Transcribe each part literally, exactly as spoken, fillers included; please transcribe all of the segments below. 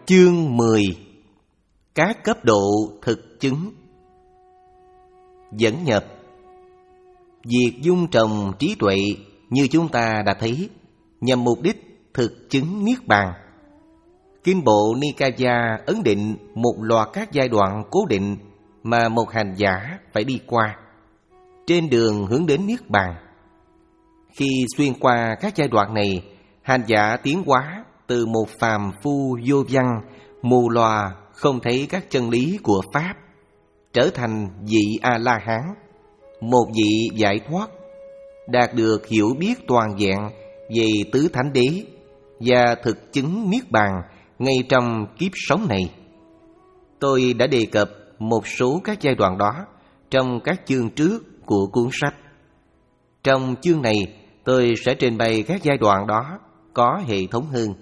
Chương mười. Các cấp độ thực chứng. Dẫn nhập. Việc dung trồng trí tuệ như chúng ta đã thấy nhằm mục đích thực chứng Niết Bàn. Kinh bộ Nikaya ấn định một loạt các giai đoạn cố định mà một hành giả phải đi qua trên đường hướng đến Niết Bàn. Khi xuyên qua các giai đoạn này, hành giả tiến hóa từ một phàm phu vô văn, mù lòa không thấy các chân lý của Pháp, trở thành vị A-la-hán, một vị giải thoát, đạt được hiểu biết toàn vẹn về tứ thánh đế và thực chứng Niết Bàn ngay trong kiếp sống này. Tôi đã đề cập một số các giai đoạn đó trong các chương trước của cuốn sách. Trong chương này, tôi sẽ trình bày các giai đoạn đó có hệ thống hơn.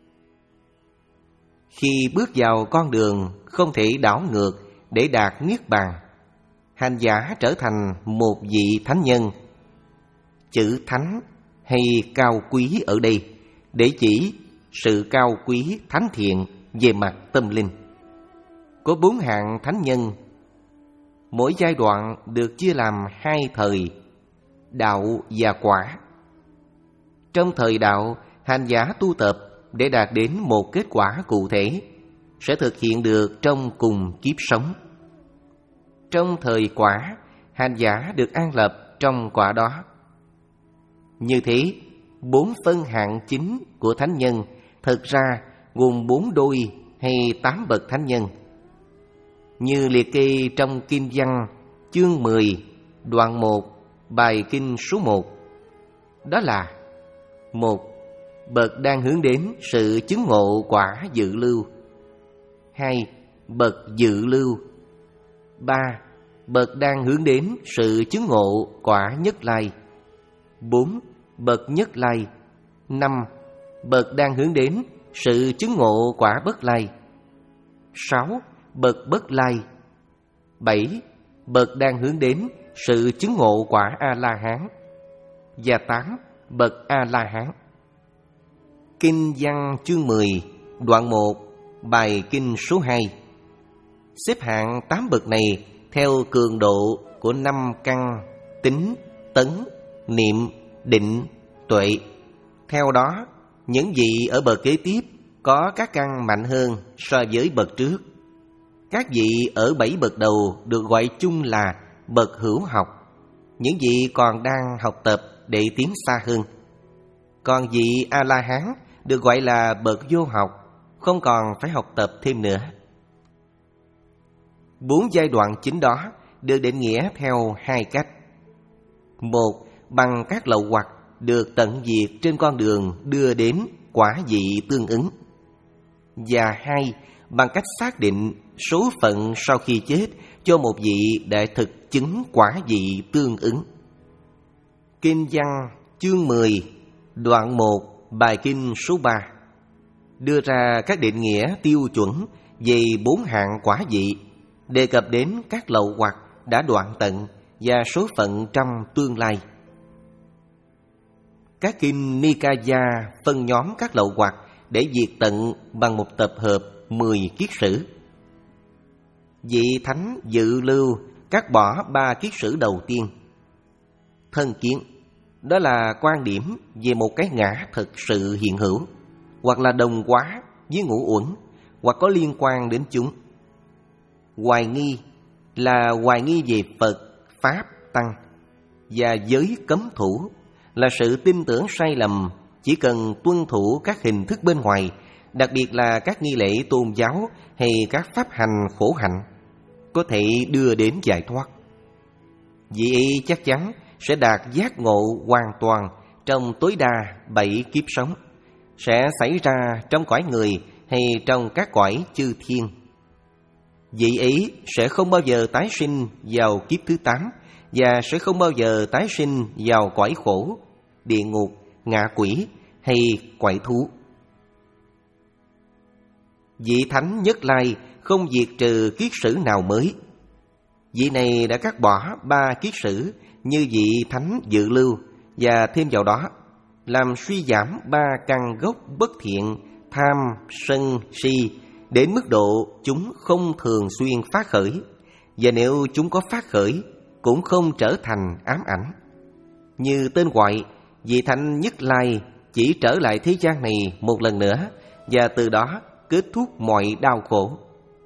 Khi bước vào con đường không thể đảo ngược để đạt Niết Bàn, hành giả trở thành một vị thánh nhân. Chữ thánh hay cao quý ở đây để chỉ sự cao quý thánh thiện về mặt tâm linh. Có bốn hạng thánh nhân. Mỗi giai đoạn được chia làm hai thời, đạo và quả. Trong thời đạo, hành giả tu tập để đạt đến một kết quả cụ thể sẽ thực hiện được trong cùng kiếp sống. Trong thời quả, hành giả được an lập trong quả đó. Như thế, bốn phân hạng chính của thánh nhân thực ra gồm bốn đôi hay tám bậc thánh nhân. Như liệt kê trong Kinh Văn chương mười, đoạn một, bài kinh số một. Đó là: một. Bậc đang hướng đến sự chứng ngộ quả dự lưu. Hai. Bậc dự lưu. Ba. Bậc đang hướng đến sự chứng ngộ quả nhất lai. Bốn. Bậc nhất lai. Năm. Bậc đang hướng đến sự chứng ngộ quả bất lai. Sáu. Bậc bất lai. Bảy. Bậc đang hướng đến sự chứng ngộ quả A-la-hán. Và tám. Bậc A-la-hán. Kinh Văn chương mười, đoạn một, bài kinh số hai. Xếp hạng tám bậc này theo cường độ của năm căn tính, tấn, niệm, định, tuệ. Theo đó, những vị ở bậc kế tiếp có các căn mạnh hơn so với bậc trước. Các vị ở bảy bậc đầu được gọi chung là bậc hữu học. Những vị còn đang học tập để tiến xa hơn. Còn vị A-la-hán được gọi là bậc vô học, không còn phải học tập thêm nữa. Bốn giai đoạn chính đó được định nghĩa theo hai cách. Một, bằng các lậu hoặc được tận diệt trên con đường đưa đến quả vị tương ứng. Và hai, bằng cách xác định số phận sau khi chết cho một vị đã thực chứng quả vị tương ứng. Kinh Văn chương mười, đoạn một, bài kinh số ba đưa ra các định nghĩa tiêu chuẩn về bốn hạng quả vị, đề cập đến các lậu hoặc đã đoạn tận và số phận trong tương lai. Các kinh Nikaya phân nhóm các lậu hoặc để diệt tận bằng một tập hợp mười kiết sử. Vị thánh dự lưu cắt bỏ ba kiết sử đầu tiên. Thân kiến, đó là quan điểm về một cái ngã thực sự hiện hữu, hoặc là đồng hóa với ngũ uẩn, hoặc có liên quan đến chúng. Hoài nghi là hoài nghi về Phật, Pháp, Tăng. Và giới cấm thủ là sự tin tưởng sai lầm chỉ cần tuân thủ các hình thức bên ngoài, đặc biệt là các nghi lễ tôn giáo hay các pháp hành khổ hạnh, có thể đưa đến giải thoát. Vị ấy chắc chắn sẽ đạt giác ngộ hoàn toàn trong tối đa bảy kiếp sống, sẽ xảy ra trong cõi người hay trong các cõi chư thiên. Vị ấy sẽ không bao giờ tái sinh vào kiếp thứ tám và sẽ không bao giờ tái sinh vào cõi khổ, địa ngục, ngạ quỷ hay quái thú. Vị thánh nhất lai không diệt trừ kiết sử nào mới. Vị này đã cắt bỏ ba kiết sử như vị thánh dự lưu, và thêm vào đó làm suy giảm ba căn gốc bất thiện tham, sân, si đến mức độ chúng không thường xuyên phát khởi, và nếu chúng có phát khởi cũng không trở thành ám ảnh. Như tên gọi, vị Thánh Nhất Lai chỉ trở lại thế gian này một lần nữa, và từ đó kết thúc mọi đau khổ.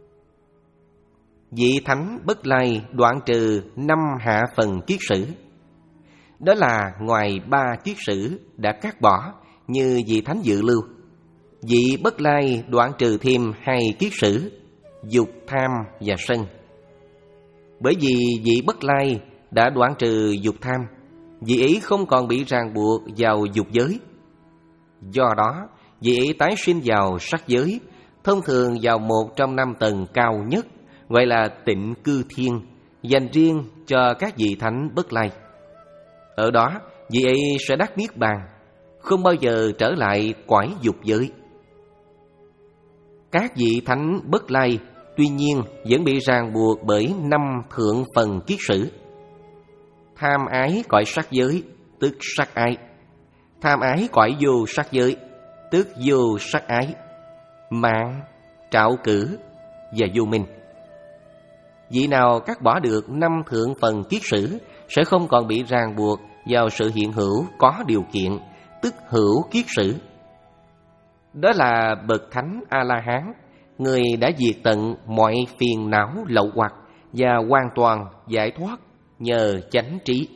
Vị Thánh Bất Lai đoạn trừ năm hạ phần kiết sử. Đó là ngoài ba kiết sử đã cắt bỏ, như vị Thánh Dự Lưu. Vị Bất Lai đoạn trừ thêm hai kiết sử, dục, tham và sân. Bởi vì vị Bất Lai đã đoạn trừ dục tham, vị ấy không còn bị ràng buộc vào dục giới. Do đó, vị ấy tái sinh vào sắc giới, thông thường vào một trong năm tầng cao nhất, gọi là Tịnh Cư Thiên, dành riêng cho các vị Thánh Bất Lai. Ở đó, vị ấy sẽ đắc niết bàn, không bao giờ trở lại cõi dục giới. Các vị Thánh Bất Lai tuy nhiên vẫn bị ràng buộc bởi năm thượng phần kiết sử. Tham ái cõi sắc giới, tức sắc ái. Tham ái cõi vô sắc giới, tức vô sắc ái. Mạng, trạo cử và vô minh. Vị nào cắt bỏ được năm thượng phần kiết sử sẽ không còn bị ràng buộc vào sự hiện hữu có điều kiện, tức hữu kiết sử. Đó là bậc Thánh A-la-hán, người đã diệt tận mọi phiền não lậu hoặc và hoàn toàn giải thoát nhờ chánh trí.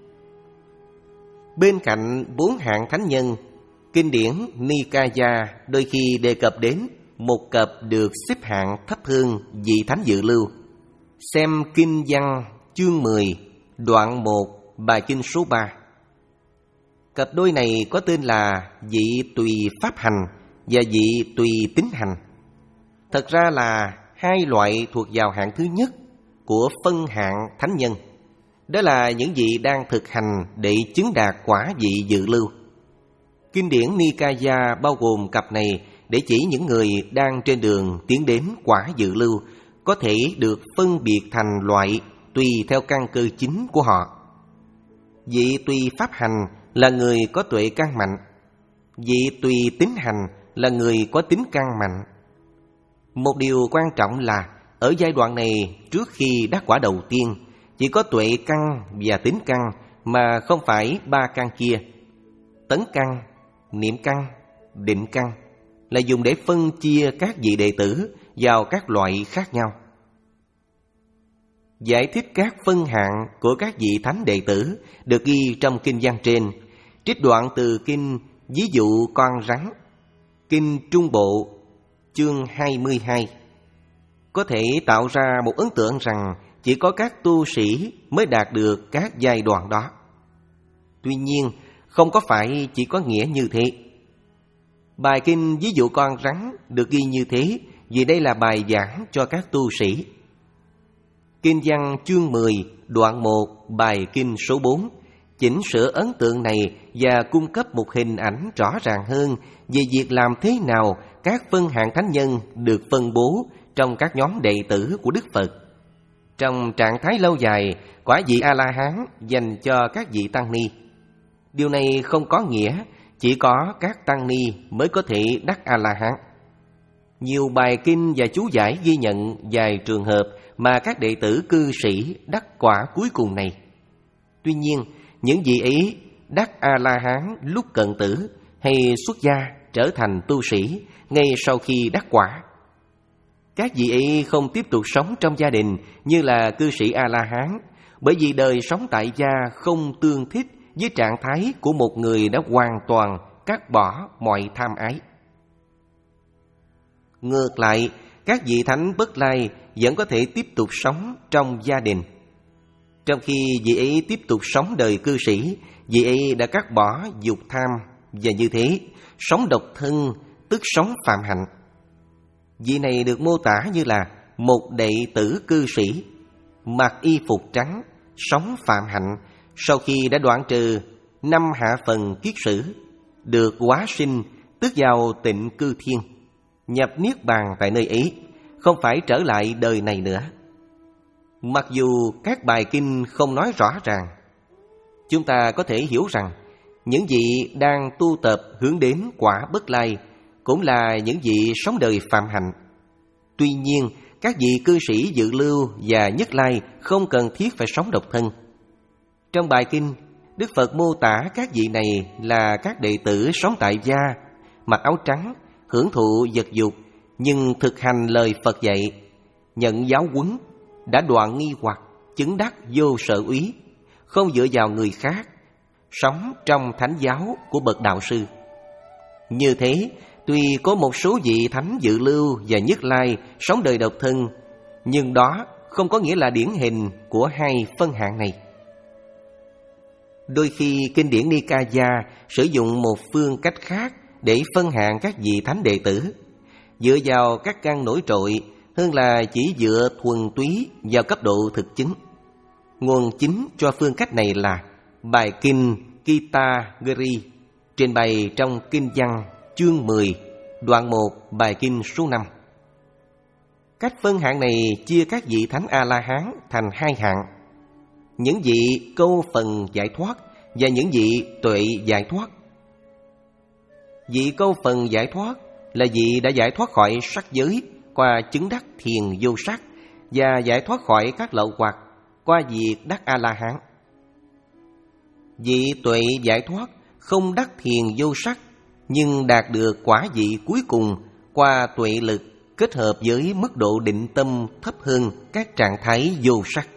Bên cạnh bốn hạng thánh nhân, kinh điển Nikaya đôi khi đề cập đến một cặp được xếp hạng thấp hơn vị Thánh Dự Lưu. Xem kinh văn chương mười, đoạn một, bài kinh số ba. Cặp đôi này có tên là vị tùy pháp hành và vị tùy tín hành. Thật ra là hai loại thuộc vào hạng thứ nhất của phân hạng thánh nhân. Đó là những vị đang thực hành để chứng đạt quả vị dự lưu. Kinh điển Nikaya bao gồm cặp này để chỉ những người đang trên đường tiến đến quả dự lưu có thể được phân biệt thành loại tùy theo căn cơ chính của họ. Vị tùy pháp hành là người có tuệ căn mạnh. Vị tùy tín hành là người có tính căn mạnh. Một điều quan trọng là ở giai đoạn này, trước khi đắc quả đầu tiên, chỉ có tuệ căn và tín căn mà không phải ba căn kia. Tấn căn, niệm căn, định căn là dùng để phân chia các vị đệ tử vào các loại khác nhau. Giải thích các phân hạng của các vị thánh đệ tử được ghi trong kinh văn trên, trích đoạn từ kinh Ví dụ con rắn, kinh Trung Bộ, chương hai mươi hai. Có thể tạo ra một ấn tượng rằng chỉ có các tu sĩ mới đạt được các giai đoạn đó. Tuy nhiên, không có phải chỉ có nghĩa như thế. Bài kinh Ví dụ con rắn được ghi như thế vì đây là bài giảng cho các tu sĩ. Kinh văn chương mười, đoạn một, bài kinh số bốn chỉnh sửa ấn tượng này và cung cấp một hình ảnh rõ ràng hơn về việc làm thế nào các phân hạng thánh nhân được phân bố trong các nhóm đệ tử của Đức Phật. Trong trạng thái lâu dài, quả vị A-la-hán dành cho các vị tăng ni. Điều này không có nghĩa chỉ có các tăng ni mới có thể đắc A-la-hán. Nhiều bài kinh và chú giải ghi nhận vài trường hợp mà các đệ tử cư sĩ đắc quả cuối cùng này. Tuy nhiên, những vị ấy đắc A-la-hán lúc cận tử hay xuất gia trở thành tu sĩ ngay sau khi đắc quả. Các vị ấy không tiếp tục sống trong gia đình như là cư sĩ A-la-hán, bởi vì đời sống tại gia không tương thích với trạng thái của một người đã hoàn toàn cắt bỏ mọi tham ái. Ngược lại, các vị thánh Bất Lai vẫn có thể tiếp tục sống trong gia đình. Trong khi vị ấy tiếp tục sống đời cư sĩ, vị ấy đã cắt bỏ dục tham và như thế sống độc thân, tức sống phạm hạnh. Vị này được mô tả như là một đệ tử cư sĩ, mặc y phục trắng, sống phạm hạnh sau khi đã đoạn trừ năm hạ phần kiết sử, được hóa sinh tức vào Tịnh Cư Thiên, nhập niết bàn tại nơi ấy, không phải trở lại đời này nữa. Mặc dù các bài kinh không nói rõ ràng, chúng ta có thể hiểu rằng những vị đang tu tập hướng đến quả Bất Lai cũng là những vị sống đời phạm hạnh. Tuy nhiên, các vị cư sĩ Dự Lưu và Nhất Lai không cần thiết phải sống độc thân. Trong bài kinh, Đức Phật mô tả các vị này là các đệ tử sống tại gia, mặc áo trắng, hưởng thụ vật dục, nhưng thực hành lời Phật dạy, nhận giáo huấn, đã đoạn nghi hoặc, chứng đắc vô sở úy, không dựa vào người khác, sống trong thánh giáo của bậc đạo sư. Như thế, tuy có một số vị thánh Dự Lưu và Nhất Lai sống đời độc thân, nhưng đó không có nghĩa là điển hình của hai phân hạng này. Đôi khi kinh điển Nikaya sử dụng một phương cách khác để phân hạng các vị thánh đệ tử, dựa vào các căn nổi trội hơn là chỉ dựa thuần túy vào cấp độ thực chứng. Nguồn chính cho phương cách này là bài kinh Kitagiri, trình bày trong Kinh Văn chương mười, đoạn một, bài kinh số năm. Cách phân hạng này chia các vị thánh A-la-hán thành hai hạng: những vị câu phần giải thoát và những vị tuệ giải thoát. Vị câu phần giải thoát là vị đã giải thoát khỏi sắc giới qua chứng đắc thiền vô sắc, và giải thoát khỏi các lậu hoặc qua việc đắc A-la-hán. Vị tuệ giải thoát không đắc thiền vô sắc, nhưng đạt được quả vị cuối cùng qua tuệ lực kết hợp với mức độ định tâm thấp hơn các trạng thái vô sắc.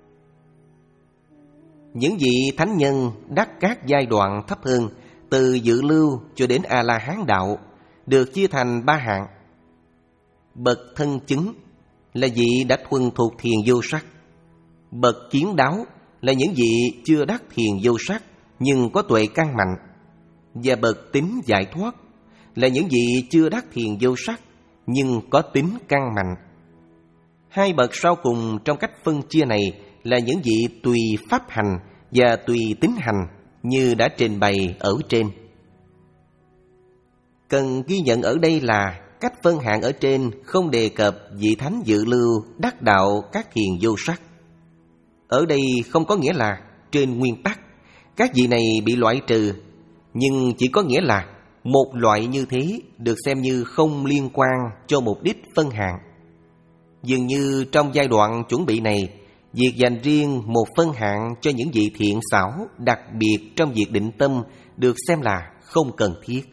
Những vị thánh nhân đắc các giai đoạn thấp hơn, từ Dự Lưu cho đến A-la-hán đạo, được chia thành ba hạng. Bậc thân chứng là vị đã thuần thuộc thiền vô sắc. Bậc kiến đáo là những vị chưa đắc thiền vô sắc nhưng có tuệ căn mạnh. Và bậc tính giải thoát là những vị chưa đắc thiền vô sắc nhưng có tính căn mạnh. Hai bậc sau cùng trong cách phân chia này là những vị tùy pháp hành và tùy tính hành, như đã trình bày ở trên. Cần ghi nhận ở đây là cách phân hạng ở trên không đề cập vị thánh Dự Lưu đắc đạo các thiền vô sắc. Ở đây không có nghĩa là trên nguyên tắc các vị này bị loại trừ, nhưng chỉ có nghĩa là một loại như thế được xem như không liên quan cho mục đích phân hạng. Dường như trong giai đoạn chuẩn bị này, việc dành riêng một phân hạng cho những vị thiện xảo đặc biệt trong việc định tâm được xem là không cần thiết.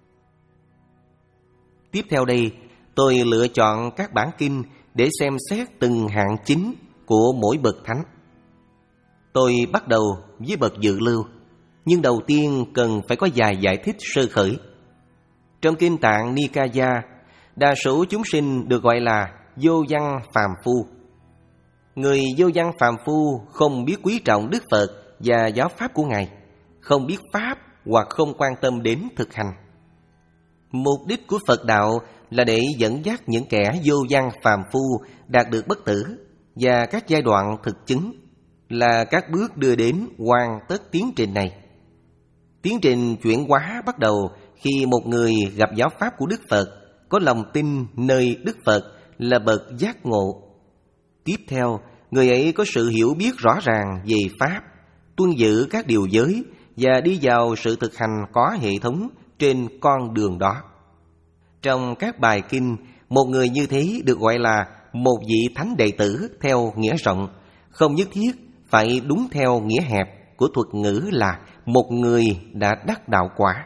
Tiếp theo đây, tôi lựa chọn các bản kinh để xem xét từng hạng chính của mỗi bậc thánh. Tôi bắt đầu với bậc Dự Lưu, nhưng đầu tiên cần phải có vài giải thích sơ khởi. Trong Kinh Tạng Nikaya, đa số chúng sinh được gọi là vô văn phàm phu. Người vô văn phàm phu không biết quý trọng Đức Phật và giáo pháp của Ngài, không biết pháp hoặc không quan tâm đến thực hành. Mục đích của Phật đạo là để dẫn dắt những kẻ vô văn phàm phu đạt được bất tử, và các giai đoạn thực chứng là các bước đưa đến hoàn tất tiến trình này. Tiến trình chuyển hóa bắt đầu khi một người gặp giáo pháp của Đức Phật, có lòng tin nơi Đức Phật là bậc giác ngộ. Tiếp theo, người ấy có sự hiểu biết rõ ràng về pháp, tuân giữ các điều giới và đi vào sự thực hành có hệ thống trên con đường đó. Trong các bài kinh, một người như thế được gọi là một vị thánh đệ tử theo nghĩa rộng, không nhất thiết phải đúng theo nghĩa hẹp của thuật ngữ là một người đã đắc đạo quả.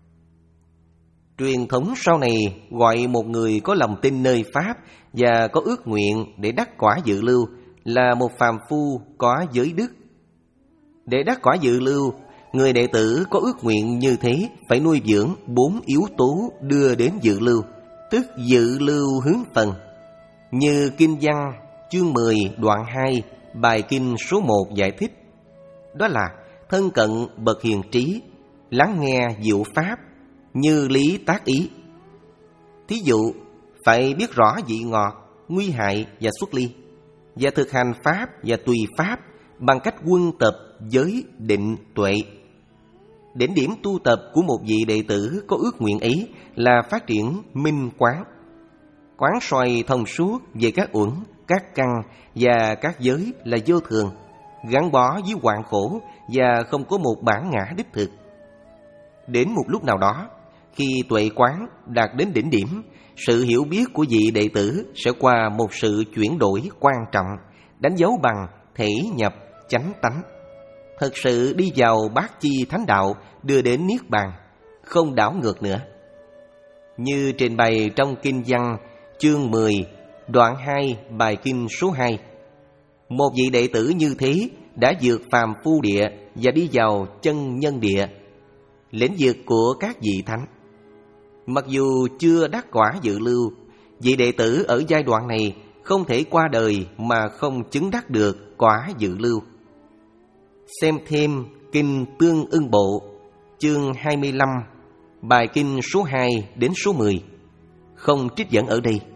Truyền thống sau này gọi một người có lòng tin nơi pháp và có ước nguyện để đắc quả Dự Lưu là một phàm phu có giới đức. Để đắc quả Dự Lưu, người đệ tử có ước nguyện như thế phải nuôi dưỡng bốn yếu tố đưa đến Dự Lưu, tức Dự Lưu hướng phần. Như Kinh Văn chương mười đoạn hai, bài kinh số một giải thích. Đó là thân cận bậc hiền trí, lắng nghe diệu pháp, như lý tác ý. Thí dụ, phải biết rõ vị ngọt, nguy hại và xuất ly, và thực hành pháp và tùy pháp bằng cách quân tập giới định tuệ. Đỉnh điểm tu tập của một vị đệ tử có ước nguyện ấy là phát triển minh quán. Quán soi thông suốt về các uẩn, các căn và các giới là vô thường, gắn bó với hoạn khổ và không có một bản ngã đích thực. Đến một lúc nào đó, Khi tuệ quán đạt đến đỉnh điểm, sự hiểu biết của vị đệ tử sẽ qua một sự chuyển đổi quan trọng, đánh dấu bằng thể nhập chánh tánh, thật sự đi vào bát chi thánh đạo, đưa đến niết bàn, không đảo ngược nữa. Như trình bày trong Kinh Văn chương mười, đoạn hai, bài kinh số hai. Một vị đệ tử như thế đã vượt phàm phu địa và đi vào chân nhân địa, lĩnh vực của các vị thánh. Mặc dù chưa đắc quả dự lưu, vị đệ tử ở giai đoạn này không thể qua đời mà không chứng đắc được quả dự lưu. Xem thêm Kinh Tương Ưng Bộ, chương hai mươi lăm, bài kinh số hai đến số mười, không trích dẫn ở đây.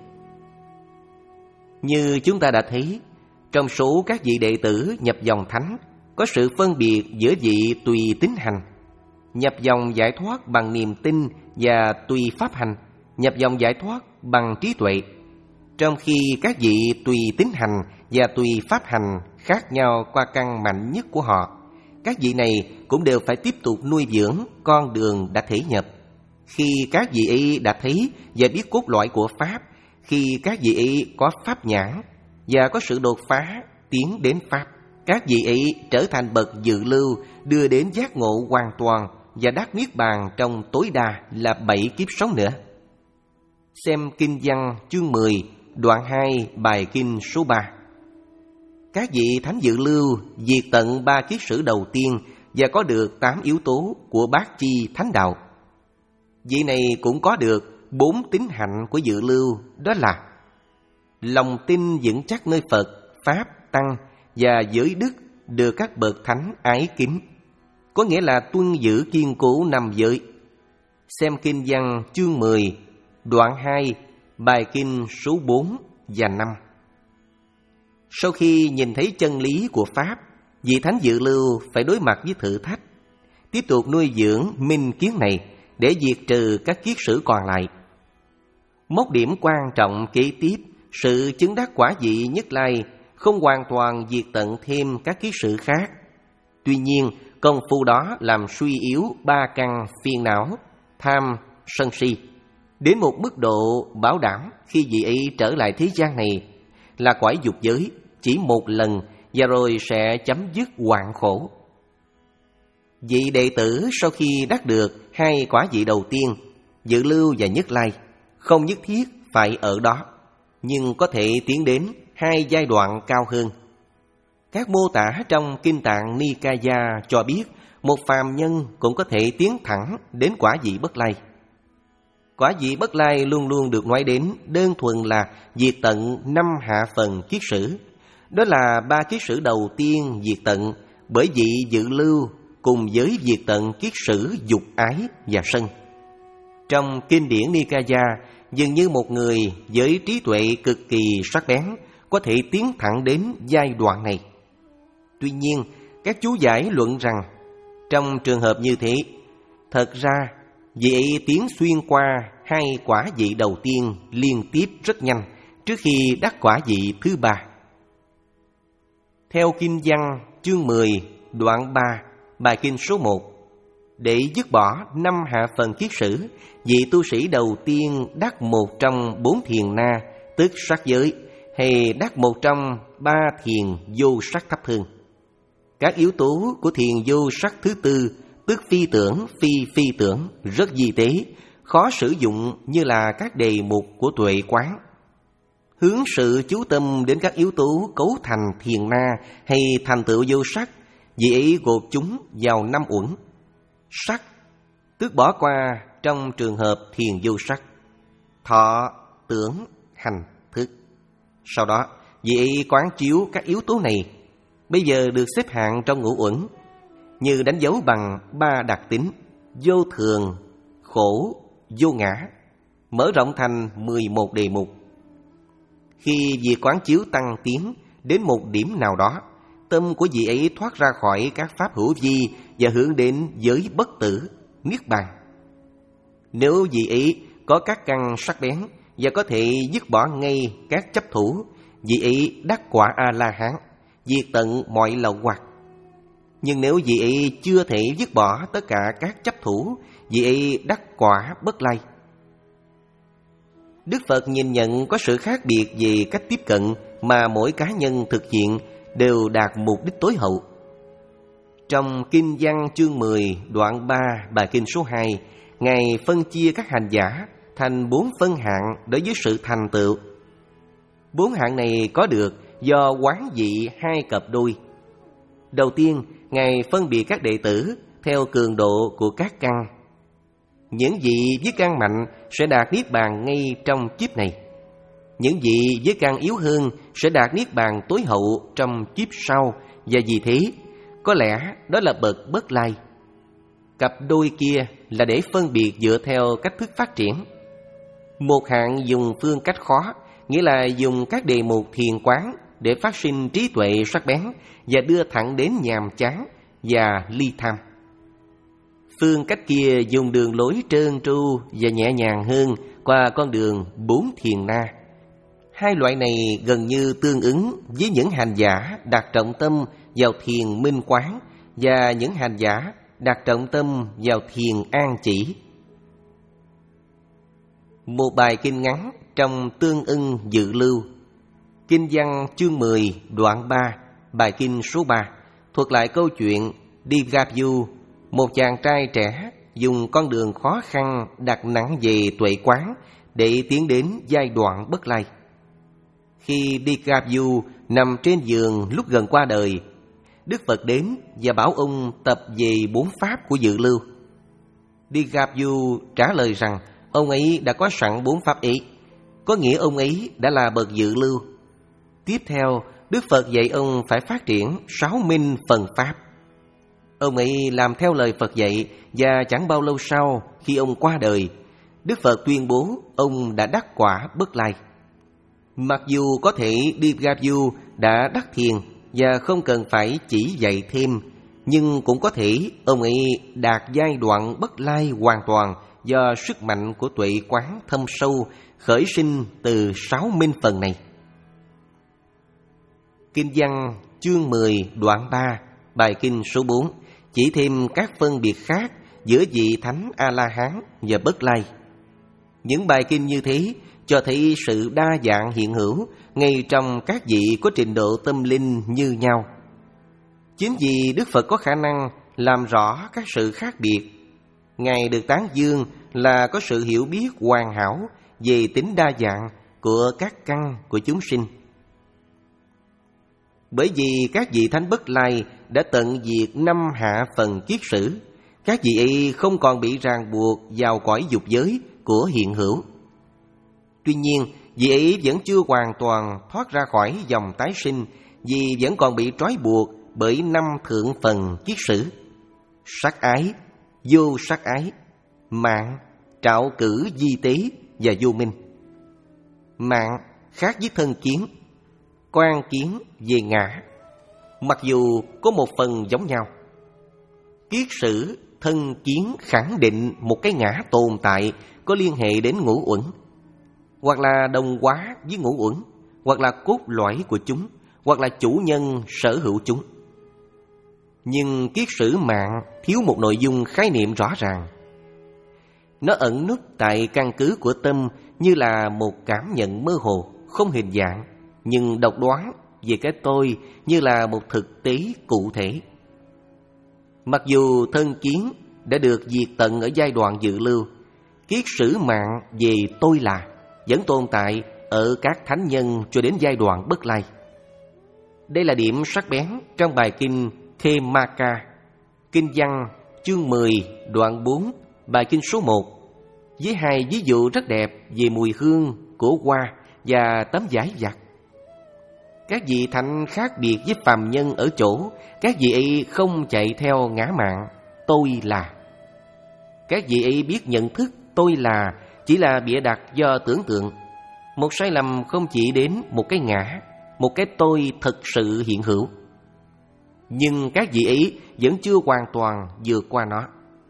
Như chúng ta đã thấy, trong số các vị đệ tử nhập dòng thánh có sự phân biệt giữa vị tùy tín hành, nhập dòng giải thoát bằng niềm tin, và tùy pháp hành, nhập dòng giải thoát bằng trí tuệ. Trong khi các vị tùy tín hành và tùy pháp hành khác nhau qua căn mạnh nhất của họ, các vị này cũng đều phải tiếp tục nuôi dưỡng con đường đã thể nhập. Khi các vị ấy đã thấy và biết cốt lõi của pháp, khi các vị ấy có pháp nhãn và có sự đột phá tiến đến pháp, các vị ấy trở thành bậc dự lưu, đưa đến giác ngộ hoàn toàn và đắc niết bàn trong tối đa là bảy kiếp sống nữa. Xem Kinh Văn chương mười, đoạn hai, bài kinh số ba. Các vị thánh dự lưu diệt tận ba kiết sử đầu tiên và có được tám yếu tố của bát chi thánh đạo. Vị này cũng có được bốn tín hạnh của dự lưu, đó là lòng tin vững chắc nơi Phật, Pháp, Tăng và giới đức được các bậc thánh ái kính, có nghĩa là tuân giữ kiên cố năm giới. Xem Kinh Văn chương mười, đoạn hai, bài kinh số bốn và năm. Sau khi nhìn thấy chân lý của Pháp, vị thánh dự lưu phải đối mặt với thử thách, tiếp tục nuôi dưỡng minh kiến này để diệt trừ các kiết sử còn lại. Mốc điểm quan trọng kế tiếp, sự chứng đắc quả vị Nhất Lai không hoàn toàn diệt tận thêm các kiết sử khác. Tuy nhiên, công phu đó làm suy yếu ba căn phiền não, tham, sân si, đến một mức độ bảo đảm khi vị ấy trở lại thế gian này là cõi dục giới chỉ một lần và rồi sẽ chấm dứt hoạn khổ. Vị đệ tử sau khi đắc được hai quả vị đầu tiên, dự lưu và Nhất Lai, không nhất thiết phải ở đó, nhưng có thể tiến đến hai giai đoạn cao hơn. Các mô tả trong Kinh Tạng Nikaya cho biết một phàm nhân cũng có thể tiến thẳng đến quả vị Bất Lai. Quả vị Bất Lai luôn luôn được nói đến đơn thuần là diệt tận năm hạ phần kiết sử. Đó là ba kiết sử đầu tiên diệt tận bởi vị dự lưu cùng với diệt tận kiết sử dục ái và sân. Trong kinh điển Nikaya, dường như một người với trí tuệ cực kỳ sắc bén có thể tiến thẳng đến giai đoạn này. Tuy nhiên, các chú giải luận rằng trong trường hợp như thế, thật ra vị ấy tiến xuyên qua hai quả vị đầu tiên liên tiếp rất nhanh trước khi đắc quả vị thứ ba. Theo Kinh Văn chương mười, đoạn ba, bài kinh số một, để dứt bỏ năm hạ phần kiết sử, vị tu sĩ đầu tiên đắc một trong bốn thiền na, tức sắc giới, hay đắc một trong ba thiền vô sắc thấp hơn. Các yếu tố của thiền vô sắc thứ tư, tức phi tưởng, phi phi tưởng, rất di tế, khó sử dụng như là các đề mục của tuệ quán. Hướng sự chú tâm đến các yếu tố cấu thành thiền na hay thành tựu vô sắc, vị ấy gộp chúng vào năm uẩn. Sắc, tức bỏ qua trong trường hợp thiền vô sắc. Thọ, tưởng, hành, thức. Sau đó, vị ấy quán chiếu các yếu tố này, bây giờ được xếp hạng trong ngũ uẩn, như đánh dấu bằng ba đặc tính: vô thường, khổ, vô ngã, mở rộng thành mười một đề mục. Khi việc quán chiếu tăng tiến đến một điểm nào đó, tâm của vị ấy thoát ra khỏi các pháp hữu vi và hướng đến giới bất tử, niết bàn. Nếu vị ấy có các căn sắc bén và có thể dứt bỏ ngay các chấp thủ, vị ấy đắc quả A-la-hán, diệt tận mọi lậu hoặc. Nhưng nếu vị ấy chưa thể dứt bỏ tất cả các chấp thủ, vị ấy đắc quả bất lai. Đức Phật nhìn nhận có sự khác biệt về cách tiếp cận mà mỗi cá nhân thực hiện đều đạt mục đích tối hậu. Trong Kinh Văn chương mười đoạn ba bài kinh số hai, Ngài phân chia các hành giả thành bốn phân hạng đối với sự thành tựu. Bốn hạng này có được do quán vị hai cặp đôi. Đầu tiên, Ngài phân biệt các đệ tử theo cường độ của các căn. Những vị với căn mạnh sẽ đạt niết bàn ngay trong kiếp này. Những vị với căn yếu hơn sẽ đạt niết bàn tối hậu trong kiếp sau, và vì thế, có lẽ đó là bậc bất lai. Cặp đôi kia là để phân biệt dựa theo cách thức phát triển. Một hạng dùng phương cách khó, nghĩa là dùng các đề mục thiền quán để phát sinh trí tuệ sắc bén và đưa thẳng đến nhàm chán và ly tham. Phương cách kia dùng đường lối trơn tru và nhẹ nhàng hơn qua con đường bốn thiền na. Hai loại này gần như tương ứng với những hành giả đặt trọng tâm vào thiền minh quán và những hành giả đặt trọng tâm vào thiền an chỉ. Một bài kinh ngắn trong Tương ưng dự lưu, Kinh Văn chương mười đoạn ba, bài kinh số ba, thuật lại câu chuyện Digabyu, một chàng trai trẻ dùng con đường khó khăn đặt nặng về tuệ quán để tiến đến giai đoạn bất lai. Khi Digabyu nằm trên giường lúc gần qua đời, Đức Phật đến và bảo ông tập về bốn pháp của dự lưu. Digabyu trả lời rằng ông ấy đã có sẵn bốn pháp ấy, có nghĩa ông ấy đã là bậc dự lưu. Tiếp theo, Đức Phật dạy ông phải phát triển sáu minh phần pháp. Ông ấy làm theo lời Phật dạy, và chẳng bao lâu sau, khi ông qua đời, Đức Phật tuyên bố ông đã đắc quả bất lai. Mặc dù có thể Digabyu đã đắc thiền và không cần phải chỉ dạy thêm, nhưng cũng có thể ông ấy đạt giai đoạn bất lai hoàn toàn do sức mạnh của tuệ quán thâm sâu khởi sinh từ sáu minh phần này. Kinh Văn chương mười đoạn ba, bài kinh số bốn chỉ thêm các phân biệt khác giữa vị thánh A-la-hán và bất lai. Những bài kinh như thế cho thấy sự đa dạng hiện hữu ngay trong các vị có trình độ tâm linh như nhau. Chính vì Đức Phật có khả năng làm rõ các sự khác biệt, Ngài được tán dương là có sự hiểu biết hoàn hảo về tính đa dạng của các căn của chúng sinh. Bởi vì các vị thánh bất lai đã tận diệt năm hạ phần kiết sử, các vị ấy không còn bị ràng buộc vào cõi dục giới của hiện hữu. Tuy nhiên, vị ấy vẫn chưa hoàn toàn thoát ra khỏi dòng tái sinh, vì vẫn còn bị trói buộc bởi năm thượng phần kiết sử: sắc ái, vô sắc ái, mạng, trạo cử di tế và vô minh. Mạng khác với thân kiến, quan kiến về ngã, mặc dù có một phần giống nhau. Kiết sử thân kiến khẳng định một cái ngã tồn tại có liên hệ đến ngũ uẩn, hoặc là đồng hóa với ngũ uẩn, hoặc là cốt lõi của chúng, hoặc là chủ nhân sở hữu chúng. Nhưng kiết sử mạng thiếu một nội dung khái niệm rõ ràng. Nó ẩn núp tại căn cứ của tâm như là một cảm nhận mơ hồ, không hình dạng, nhưng độc đoán về cái tôi như là một thực tế cụ thể. Mặc dù thân kiến đã được diệt tận ở giai đoạn dự lưu, kiết sử mạng về tôi là vẫn tồn tại ở các thánh nhân cho đến giai đoạn bất lai. Đây là điểm sắc bén trong bài kinh Khemaka, Kinh Văn chương mười đoạn bốn, bài kinh số một, với hai ví dụ rất đẹp về mùi hương của hoa và tấm vải giặt. Các vị thánh khác biệt với phàm nhân ở chỗ các vị ấy không chạy theo ngã mạn tôi là. Các vị ấy biết nhận thức tôi là chỉ là bịa đặt do tưởng tượng. Một sai lầm không chỉ đến một cái ngã, một cái tôi thực sự hiện hữu. Nhưng các vị ấy vẫn chưa hoàn toàn vượt qua nó.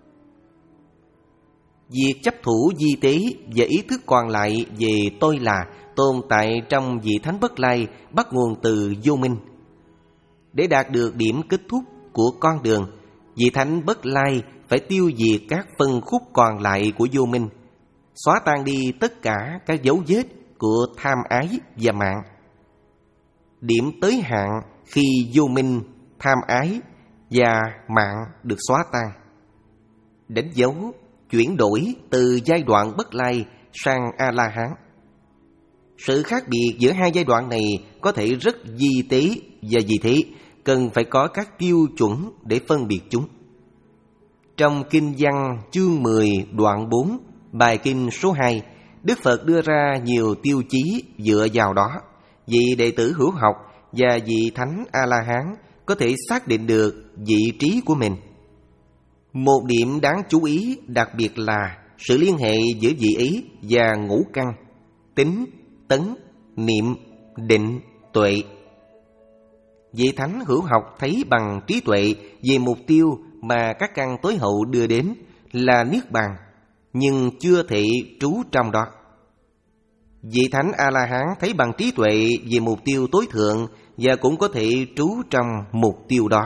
Việc chấp thủ di tế và ý thức còn lại về tôi là tồn tại trong vị thánh bất lai bắt nguồn từ vô minh. Để đạt được điểm kết thúc của con đường, Vị thánh Bất Lai phải tiêu diệt các phân khúc còn lại của vô minh, xóa tan đi tất cả các dấu vết của tham ái và mạng. Điểm tới hạn khi vô minh, tham ái và mạng được xóa tan, đánh dấu chuyển đổi từ giai đoạn Bất Lai sang A-la-hán. Sự khác biệt giữa hai giai đoạn này có thể rất vi tế, và vì thế cần phải có các tiêu chuẩn để phân biệt chúng. Trong Kinh Văn chương mười đoạn bốn, bài kinh số hai, Đức Phật đưa ra nhiều tiêu chí dựa vào đó. Vị đệ tử hữu học và vị thánh A-la-hán có thể xác định được vị trí của mình. Một điểm đáng chú ý đặc biệt là sự liên hệ giữa vị ấy và ngũ căn: tính, tấn, niệm, định, tuệ. Vị thánh hữu học thấy bằng trí tuệ về mục tiêu mà các căn tối hậu đưa đến là Niết Bàn, nhưng chưa thể trú trong đó. Vị thánh A-la-hán thấy bằng trí tuệ về mục tiêu tối thượng và cũng có thể trú trong mục tiêu đó.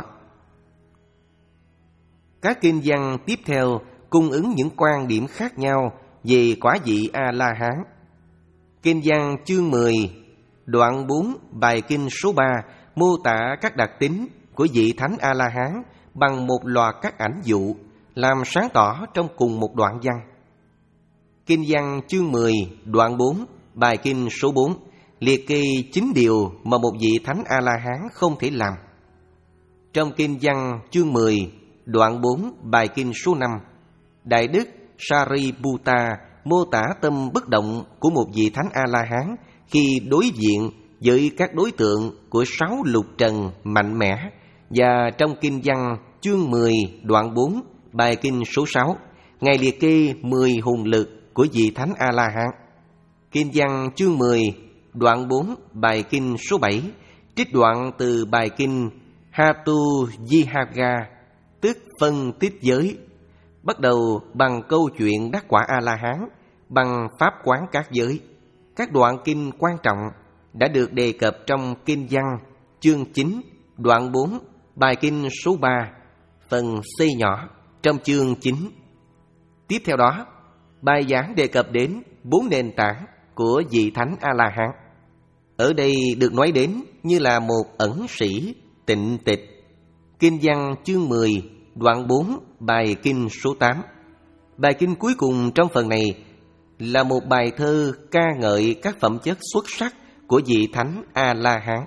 Các kinh văn tiếp theo cung ứng những quan điểm khác nhau về quả vị A-la-hán. Kinh văn chương mười, đoạn bốn, bài kinh số ba mô tả các đặc tính của vị thánh A-la-hán bằng một loạt các ảnh dụ, làm sáng tỏ trong cùng một đoạn văn. Kinh văn chương mười, đoạn bốn, bài kinh số bốn liệt kê chín điều mà một vị thánh A-la-hán không thể làm. Trong kinh văn chương mười, đoạn bốn, bài kinh số năm, Đại đức Sariputta mô tả tâm bất động của một vị thánh A-la-hán khi đối diện với các đối tượng của sáu lục trần mạnh mẽ. Và trong kinh văn chương mười, đoạn bốn, bài kinh số sáu, Ngài liệt kê mười hùng lực của vị thánh A-la-hán. Kinh văn chương mười, đoạn bốn, bài kinh số bảy, trích đoạn từ bài kinh Hatu Vihaga, tức phân tích giới, bắt đầu bằng câu chuyện đắc quả A-la-hán bằng pháp quán các giới. Các đoạn kinh quan trọng đã được đề cập trong kinh văn chương chín, đoạn bốn, bài kinh số ba, phần C nhỏ trong chương chín. Tiếp theo đó, bài giảng đề cập đến bốn nền tảng của vị thánh A-la-hán. Ở đây được nói đến như là một ẩn sĩ tịnh tịch. Kinh văn chương mười, đoạn bốn, bài kinh số tám. Bài kinh cuối cùng trong phần này là một bài thơ ca ngợi các phẩm chất xuất sắc của vị thánh A-la-hán.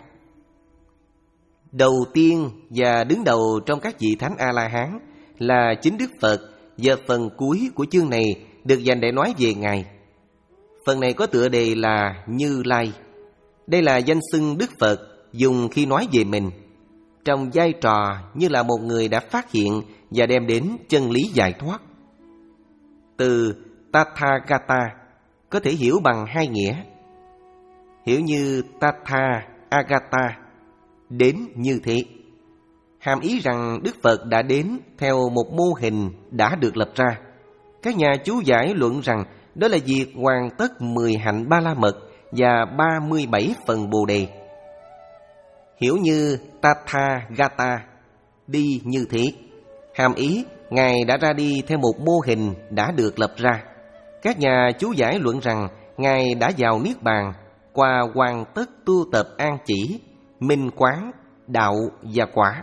Đầu tiên và đứng đầu trong các vị thánh A-la-hán là chính Đức Phật, và phần cuối của chương này được dành để nói về Ngài. Phần này có tựa đề là Như Lai. Đây là danh xưng Đức Phật dùng khi nói về mình, trong vai trò như là một người đã phát hiện và đem đến chân lý giải thoát. Từ Tathagata có thể hiểu bằng hai nghĩa. Hiểu như Tatha Agata, đến như thế, hàm ý rằng Đức Phật đã đến theo một mô hình đã được lập ra. Các nhà chú giải luận rằng đó là việc hoàn tất mười hạnh ba la mật và ba mươi bảy phần bồ đề. Hiểu như Tathagata, đi như thế, hàm ý Ngài đã ra đi theo một mô hình đã được lập ra. Các nhà chú giải luận rằng Ngài đã vào Niết Bàn qua hoàn tất tu tập an chỉ, minh quán, đạo và quả.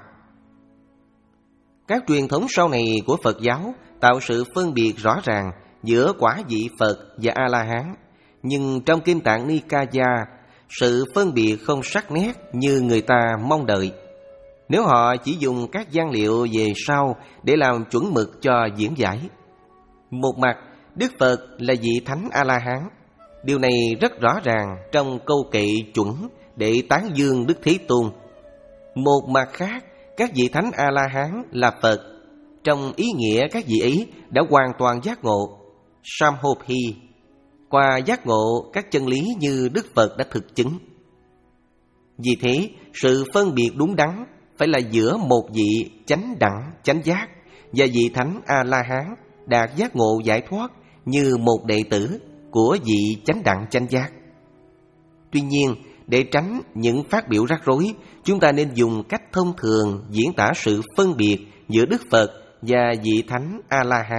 Các truyền thống sau này của Phật giáo tạo sự phân biệt rõ ràng giữa quả vị Phật và A-la-hán. Nhưng trong Kinh Tạng Nikaya, sự phân biệt không sắc nét như người ta mong đợi. Nếu họ chỉ dùng các văn liệu về sau để làm chuẩn mực cho diễn giải. Một mặt, Đức Phật là vị thánh A-la-hán. Điều này rất rõ ràng trong câu kệ chuẩn để tán dương Đức Thế Tôn. Một mặt khác, các vị thánh A-la-hán là Phật, trong ý nghĩa các vị ấy đã hoàn toàn giác ngộ Samhophi, qua giác ngộ các chân lý như Đức Phật đã thực chứng. Vì thế, sự phân biệt đúng đắn phải là giữa một vị chánh đẳng chánh giác và vị thánh A-la-hán đạt giác ngộ giải thoát như một đệ tử của vị chánh đẳng chánh giác. Tuy nhiên, để tránh những phát biểu rắc rối, chúng ta nên dùng cách thông thường diễn tả sự phân biệt giữa Đức Phật và vị Thánh A-la-hán.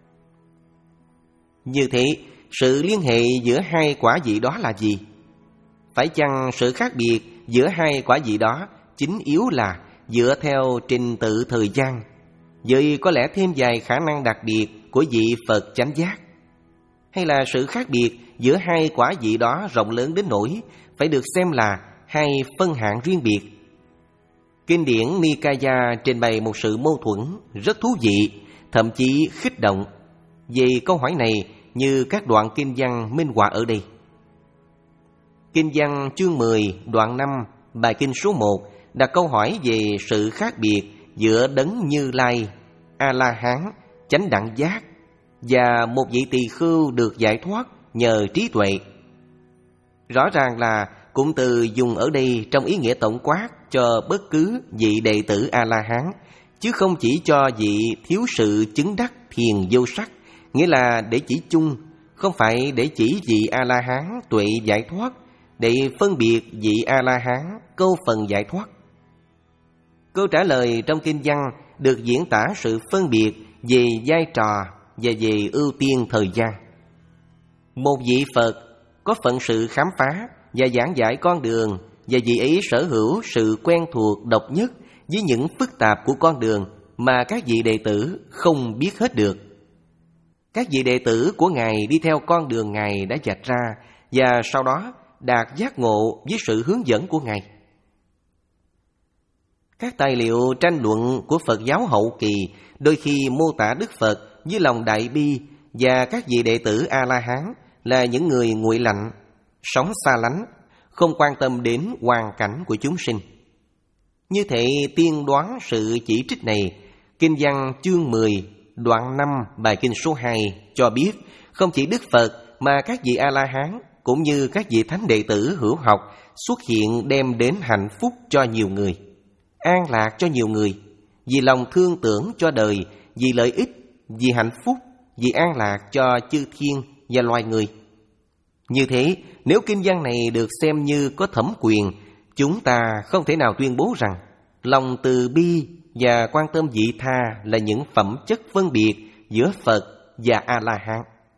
Như thế, sự liên hệ giữa hai quả vị đó là gì? Phải chăng sự khác biệt giữa hai quả vị đó chính yếu là dựa theo trình tự thời gian, với có lẽ thêm vài khả năng đặc biệt của vị Phật chánh giác? Hay là sự khác biệt giữa hai quả vị đó rộng lớn đến nỗi phải được xem là hai phân hạng riêng biệt? Kinh điển Nikaya trình bày một sự mâu thuẫn rất thú vị, thậm chí khích động về câu hỏi này như các đoạn kinh văn minh họa ở đây. Kinh văn chương mười, đoạn năm, bài kinh số một đặt câu hỏi về sự khác biệt giữa Đấng Như Lai, A-la-hán, chánh đẳng giác và một vị tỳ khưu được giải thoát nhờ trí tuệ. Rõ ràng là cụm từ dùng ở đây trong ý nghĩa tổng quát cho bất cứ vị đệ tử A-la-hán, chứ không chỉ cho vị thiếu sự chứng đắc thiền vô sắc, nghĩa là để chỉ chung, không phải để chỉ vị A-la-hán tuệ giải thoát, để phân biệt vị A-la-hán câu phần giải thoát. Câu trả lời trong kinh văn được diễn tả sự phân biệt về vai trò và về ưu tiên thời gian. Một vị Phật có phận sự khám phá và giảng giải con đường, và vị ấy sở hữu sự quen thuộc độc nhất với những phức tạp của con đường mà các vị đệ tử không biết hết được. Các vị đệ tử của Ngài đi theo con đường Ngài đã vạch ra, và sau đó đạt giác ngộ với sự hướng dẫn của Ngài. Các tài liệu tranh luận của Phật giáo hậu kỳ đôi khi mô tả Đức Phật với lòng đại bi và các vị đệ tử A-la-hán là những người nguội lạnh, sống xa lánh, không quan tâm đến hoàn cảnh của chúng sinh. Như thể tiên đoán sự chỉ trích này, kinh văn chương mười, đoạn năm, bài kinh số hai cho biết không chỉ Đức Phật mà các vị A-la-hán cũng như các vị thánh đệ tử hữu học xuất hiện đem đến hạnh phúc cho nhiều người, an lạc cho nhiều người, vì lòng thương tưởng cho đời, vì lợi ích, vì hạnh phúc, vì an lạc cho chư thiên và loài người. Như thế, nếu kinh văn này được xem như có thẩm quyền, chúng ta không thể nào tuyên bố rằng lòng từ bi và quan tâm vị tha là những phẩm chất phân biệt giữa Phật và A-la-hán.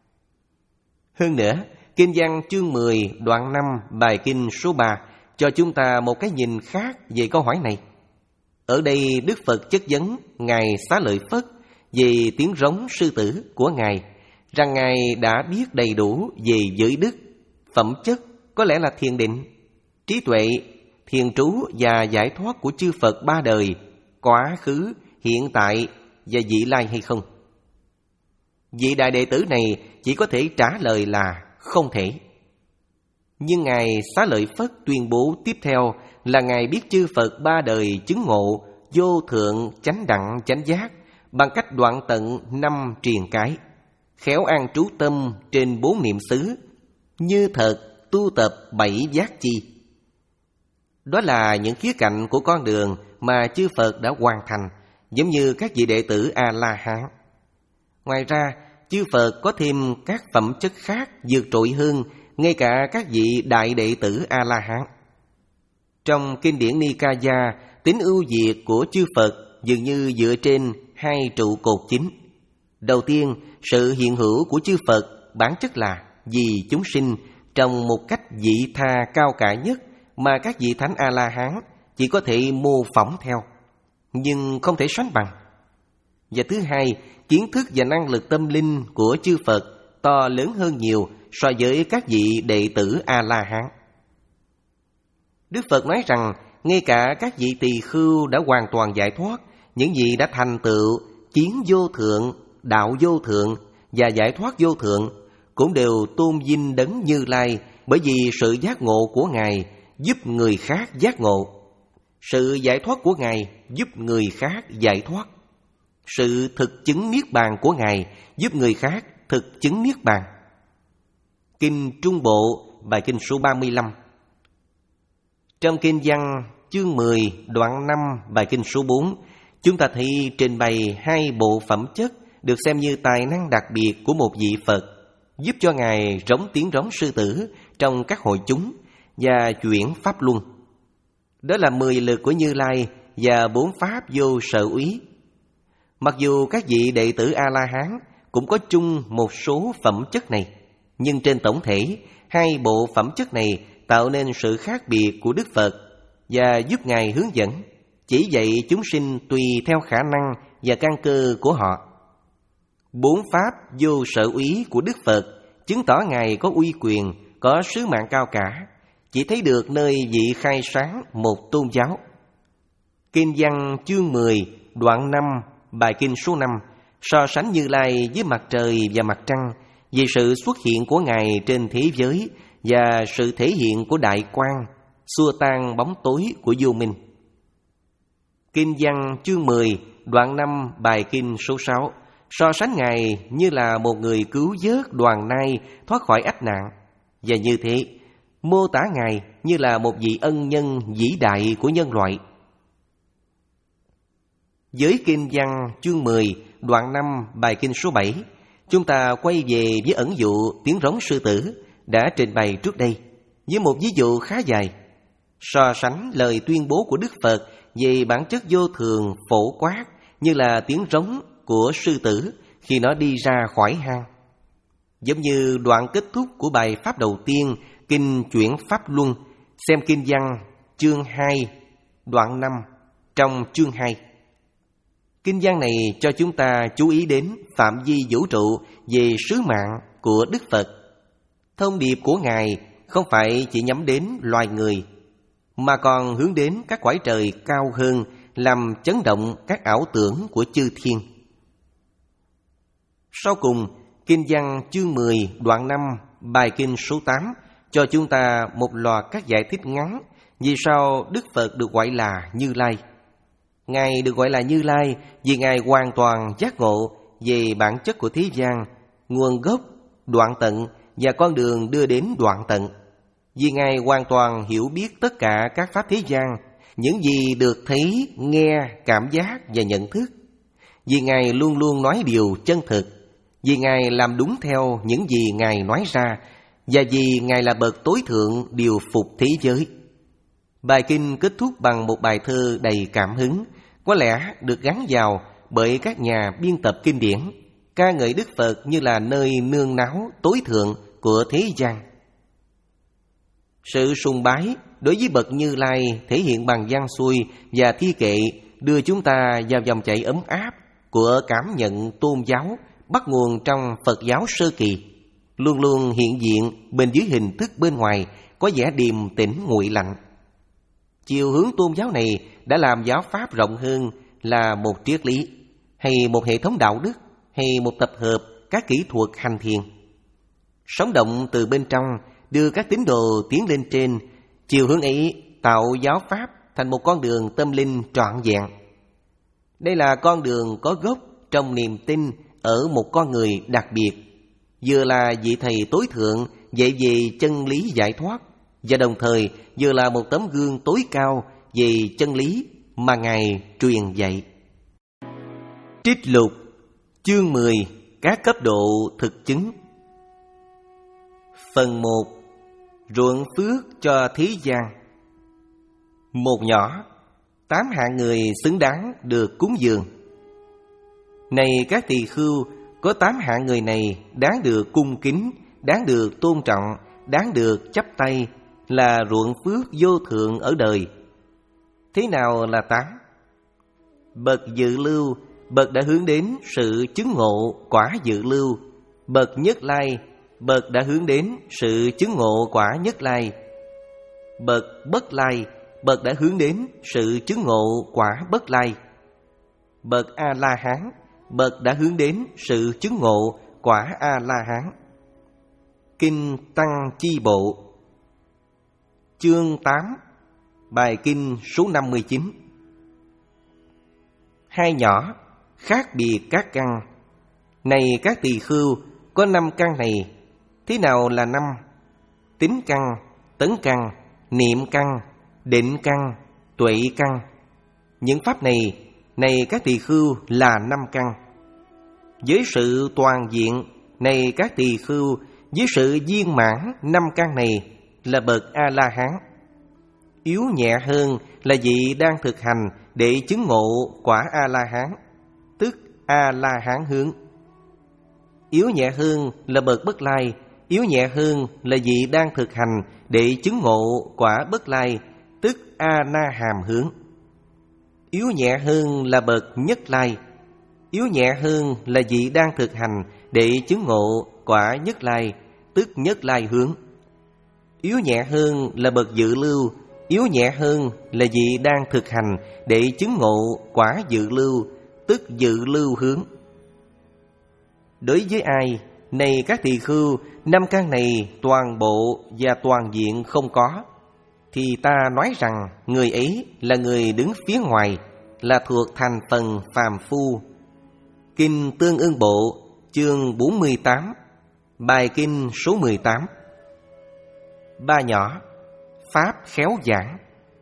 Hơn nữa, kinh văn chương mười, đoạn năm, bài kinh số ba cho chúng ta một cái nhìn khác về câu hỏi này. Ở đây Đức Phật chất vấn Ngài Xá Lợi Phất về tiếng rống sư tử của Ngài, rằng Ngài đã biết đầy đủ về giới đức, phẩm chất, có lẽ là thiền định, trí tuệ, thiền trú và giải thoát của chư Phật ba đời, quá khứ, hiện tại và vị lai hay không. Vị đại đệ tử này chỉ có thể trả lời là không thể. Nhưng Ngài Xá Lợi Phất tuyên bố tiếp theo là Ngài biết chư Phật ba đời chứng ngộ vô thượng chánh đẳng chánh giác bằng cách đoạn tận năm triền cái, khéo an trú tâm trên bốn niệm xứ, như thật tu tập bảy giác chi. Đó là những khía cạnh của con đường mà chư Phật đã hoàn thành, giống như các vị đệ tử A-la-hán. Ngoài ra, chư Phật có thêm các phẩm chất khác vượt trội hơn ngay cả các vị đại đệ tử A-la-hán. Trong kinh điển Nikaya, tính ưu việt của chư Phật dường như dựa trên hai trụ cột chính. Đầu tiên, sự hiện hữu của chư Phật bản chất là vì chúng sinh trong một cách vị tha cao cả nhất mà các vị thánh A-la-hán chỉ có thể mô phỏng theo, nhưng không thể sánh bằng. Và thứ hai, kiến thức và năng lực tâm linh của chư Phật to lớn hơn nhiều so với các vị đệ tử A-la-hán. Đức Phật nói rằng ngay cả các vị tỳ khưu đã hoàn toàn giải thoát, những vị đã thành tựu kiến vô thượng, đạo vô thượng và giải thoát vô thượng cũng đều tôn vinh Đấng Như Lai, bởi vì sự giác ngộ của Ngài giúp người khác giác ngộ, sự giải thoát của Ngài giúp người khác giải thoát, sự thực chứng niết bàn của Ngài giúp người khác thực chứng niết bàn. Kinh Trung Bộ, bài kinh số ba mươi lăm. Trong kinh văn chương mười, đoạn năm, bài kinh số bốn, chúng ta thấy trình bày hai bộ phẩm chất được xem như tài năng đặc biệt của một vị Phật, giúp cho Ngài rống tiếng rống sư tử trong các hội chúng và chuyển pháp luân. Đó là mười lực của Như Lai và bốn pháp vô sở úy. Mặc dù các vị đệ tử A-la-hán cũng có chung một số phẩm chất này, nhưng trên tổng thể, hai bộ phẩm chất này tạo nên sự khác biệt của Đức Phật và giúp Ngài hướng dẫn, chỉ dạy chúng sinh tùy theo khả năng và căn cơ của họ. Bốn pháp vô sở úy của Đức Phật chứng tỏ Ngài có uy quyền, có sứ mạng cao cả, chỉ thấy được nơi vị khai sáng một tôn giáo. Kinh văn chương mười, đoạn năm, bài kinh số năm so sánh Như Lai với mặt trời và mặt trăng vì sự xuất hiện của Ngài trên thế giới và sự thể hiện của đại quang, xua tan bóng tối của vô minh. Kinh văn chương mười, đoạn năm, bài kinh số sáu so sánh Ngài như là một người cứu vớt đoàn nai thoát khỏi ách nạn, và như thế mô tả Ngài như là một vị ân nhân vĩ đại của nhân loại. Với kinh văn chương mười, đoạn năm, bài kinh số bảy, chúng ta quay về với ẩn dụ tiếng rống sư tử đã trình bày trước đây, với một ví dụ khá dài, so sánh lời tuyên bố của Đức Phật về bản chất vô thường phổ quát như là tiếng rống của sư tử khi nó đi ra khỏi hang. Giống như đoạn kết thúc của bài pháp đầu tiên, kinh Chuyển Pháp Luân, xem kinh văn chương hai, đoạn năm trong chương hai. Kinh văn này cho chúng ta chú ý đến phạm vi vũ trụ về sứ mạng của Đức Phật. Thông điệp của Ngài không phải chỉ nhắm đến loài người, mà còn hướng đến các cõi trời cao hơn, làm chấn động các ảo tưởng của chư thiên. Sau cùng, kinh văn chương mười, đoạn năm, bài kinh số tám cho chúng ta một loạt các giải thích ngắn vì sao Đức Phật được gọi là Như Lai. Ngài được gọi là Như Lai vì Ngài hoàn toàn giác ngộ về bản chất của thế gian, nguồn gốc, đoạn tận và con đường đưa đến đoạn tận. Vì Ngài hoàn toàn hiểu biết tất cả các pháp thế gian, những gì được thấy, nghe, cảm giác và nhận thức. Vì Ngài luôn luôn nói điều chân thực. Vì Ngài làm đúng theo những gì Ngài nói ra, và vì Ngài là bậc tối thượng điều phục thế giới. Bài kinh kết thúc bằng một bài thơ đầy cảm hứng, có lẽ được gắn vào bởi các nhà biên tập kinh điển, ca ngợi Đức Phật như là nơi nương náu tối thượng của thế gian. Sự sùng bái đối với bậc Như Lai thể hiện bằng văn xuôi và thi kệ, đưa chúng ta vào dòng chảy ấm áp của cảm nhận tôn giáo bắt nguồn trong Phật giáo sơ kỳ, luôn luôn hiện diện bên dưới hình thức bên ngoài có vẻ điềm tĩnh nguội lạnh. Chiều hướng tôn giáo này đã làm giáo pháp rộng hơn là một triết lý, hay một hệ thống đạo đức, hay một tập hợp các kỹ thuật hành thiền. Sống động từ bên trong, đưa các tín đồ tiến lên trên. Chiều hướng ấy tạo giáo pháp thành một con đường tâm linh trọn vẹn. Đây là con đường có gốc trong niềm tin ở một con người đặc biệt, vừa là vị thầy tối thượng dạy về chân lý giải thoát, và đồng thời vừa là một tấm gương tối cao về chân lý mà Ngài truyền dạy. Trích lục chương mười, các cấp độ thực chứng. Phần một, ruộng phước cho thế gian. Một nhỏ, tám hạng người xứng đáng được cúng dường. Này các tỳ khưu, có tám hạng người này đáng được cung kính, đáng được tôn trọng, đáng được chắp tay, là ruộng phước vô thượng ở đời. Thế nào là tám? Bậc dự lưu, bậc đã hướng đến sự chứng ngộ quả dự lưu. Bậc nhất lai, bậc đã hướng đến sự chứng ngộ quả nhất lai. Bậc bất lai, bậc đã hướng đến sự chứng ngộ quả bất lai. Bậc A-la-hán, bậc đã hướng đến sự chứng ngộ quả A-la-hán. Kinh Tăng Chi Bộ, chương tám, bài kinh số năm mươi chín. Hai nhỏ, khác biệt các căn. Này các tỳ khưu, có năm căn này. Thế nào là năm? Tính căn, tấn căn, niệm căn, định căn, tuệ căn. Những pháp này, này các tỳ khưu, là năm căn. Với sự toàn diện, này các tỳ khưu, với sự viên mãn năm căn này, là bậc A-la-hán. Yếu nhẹ hơn là vị đang thực hành để chứng ngộ quả A-la-hán, tức A-la-hán hướng. Yếu nhẹ hơn là bậc bất lai, yếu nhẹ hơn là vị đang thực hành để chứng ngộ quả bất lai, tức A-na-hàm hướng. Yếu nhẹ hơn là bậc nhất lai, yếu nhẹ hơn là vị đang thực hành để chứng ngộ quả nhất lai, tức nhất lai hướng. Yếu nhẹ hơn là bậc dự lưu, yếu nhẹ hơn là vị đang thực hành để chứng ngộ quả dự lưu, tức dự lưu hướng. Đối với ai, này các tỳ khưu, năm căn này toàn bộ và toàn diện không có, thì ta nói rằng người ấy là người đứng phía ngoài, là thuộc thành phần phàm phu. Kinh Tương Ưng Bộ, chương bốn mươi tám, bài kinh số mười tám. Ba nhỏ, pháp khéo giảng.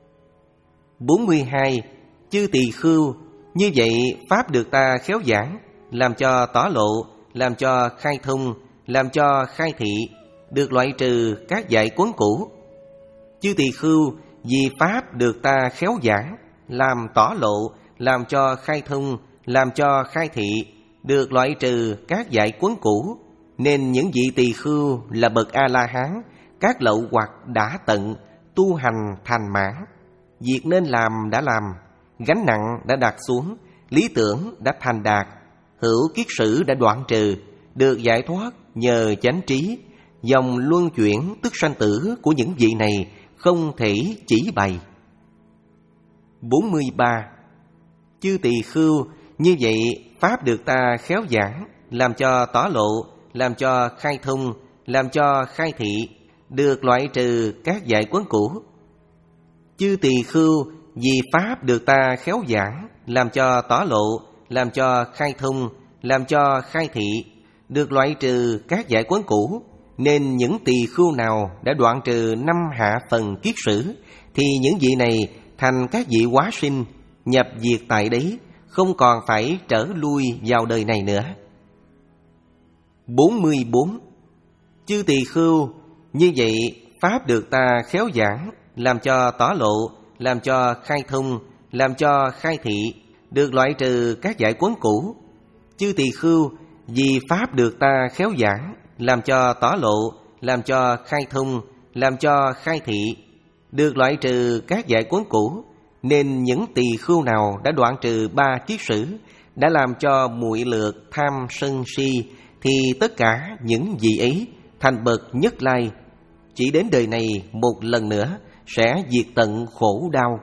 Bốn mươi hai. Chư tỳ khưu, như vậy pháp được ta khéo giảng, làm cho tỏ lộ, làm cho khai thông, làm cho khai thị, được loại trừ các dạy quấn cũ. Chư tỳ khưu, vì pháp được ta khéo giảng, làm tỏ lộ, làm cho khai thông, làm cho khai thị, được loại trừ các dạy quấn cũ, nên những vị tỳ khưu là bậc A-la-hán, các lậu hoặc đã tận, tu hành thành mãn. Việc nên làm đã làm, gánh nặng đã đặt xuống, lý tưởng đã thành đạt, hữu kiết sử đã đoạn trừ, được giải thoát nhờ chánh trí. Dòng luân chuyển tức sanh tử của những vị này không thể chỉ bày. Bốn mươi ba. Chư tỳ khưu, như vậy pháp được ta khéo giảng, làm cho tỏ lộ, làm cho khai thông, làm cho khai thị, được loại trừ các dạy quấn cũ. Chư tỳ khưu, vì pháp được ta khéo giảng, làm cho tỏ lộ, làm cho khai thông, làm cho khai thị, được loại trừ các dạy quấn cũ, nên những tỳ khưu nào đã đoạn trừ năm hạ phần kiết sử, thì những vị này thành các vị hóa sinh, nhập diệt tại đấy, không còn phải trở lui vào đời này nữa. Bốn mươi bốn. Chư tỳ khưu, như vậy pháp được ta khéo giảng, làm cho tỏ lộ, làm cho khai thông, làm cho khai thị, được loại trừ các dạy quấn cũ. Chư tỳ khưu, vì pháp được ta khéo giảng, làm cho tỏ lộ, làm cho khai thông, làm cho khai thị, được loại trừ các dạy quấn cũ, nên những tỳ khưu nào đã đoạn trừ ba kiết sử, đã làm cho muội lược tham sân si, thì tất cả những vị ấy thành bậc nhất lai, chỉ đến đời này một lần nữa sẽ diệt tận khổ đau.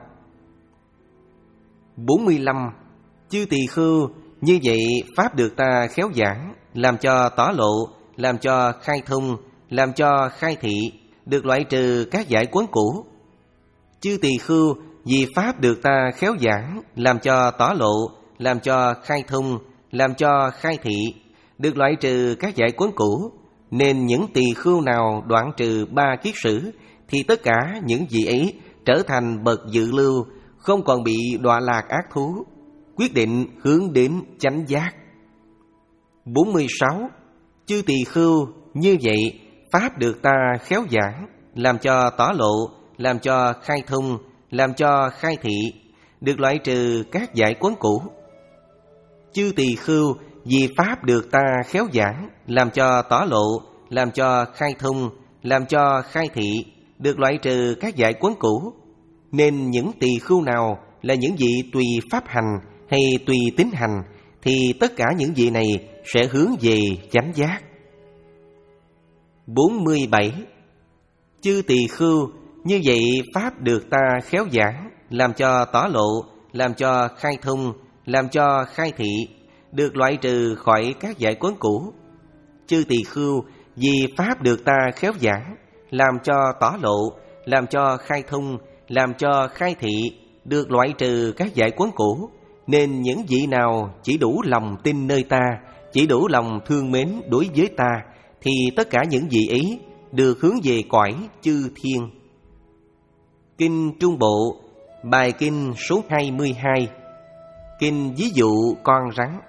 Bốn mươi lăm. Chư tỳ khưu, như vậy pháp được ta khéo giảng, làm cho tỏ lộ, làm cho khai thông, làm cho khai thị, được loại trừ các dạy quấn cũ. Chư tỳ khưu, vì pháp được ta khéo giảng, làm cho tỏ lộ, làm cho khai thông, làm cho khai thị, được loại trừ các dạy quấn cũ, nên những tỳ khưu nào đoạn trừ ba kiết sử, thì tất cả những vị ấy trở thành bậc dự lưu, không còn bị đọa lạc ác thú, quyết định hướng đến chánh giác. Bốn mươi sáu. Chư tỳ khưu, như vậy pháp được ta khéo giảng, làm cho tỏ lộ, làm cho khai thông, làm cho khai thị, được loại trừ các dạy quấn cũ. Chư tỳ khưu, vì pháp được ta khéo giảng, làm cho tỏ lộ, làm cho khai thông, làm cho khai thị, được loại trừ các dạy quấn cũ, nên những tỳ khưu nào là những vị tùy pháp hành hay tùy tín hành, thì tất cả những vị này sẽ hướng về chánh giác. Bốn mươi bảy. Chư tỳ khưu, như vậy pháp được ta khéo giảng, làm cho tỏ lộ, làm cho khai thông, làm cho khai thị, được loại trừ khỏi các dạy quấn cũ. Chư tỳ khưu, vì pháp được ta khéo giảng, làm cho tỏ lộ, làm cho khai thông, làm cho khai thị, được loại trừ các dạy quấn cũ, nên những vị nào chỉ đủ lòng tin nơi ta, chỉ đủ lòng thương mến đối với ta, thì tất cả những vị ấy được hướng về cõi chư thiên. Kinh Trung Bộ, bài kinh số hai mươi hai. Kinh ví dụ con rắn.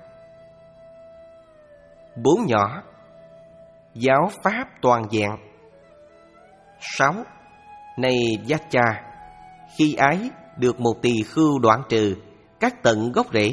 Bốn nhỏ, giáo pháp toàn vẹn. Sáu. Này Giác Cha, khi ái được một tỳ khưu đoạn trừ, cắt tận gốc rễ,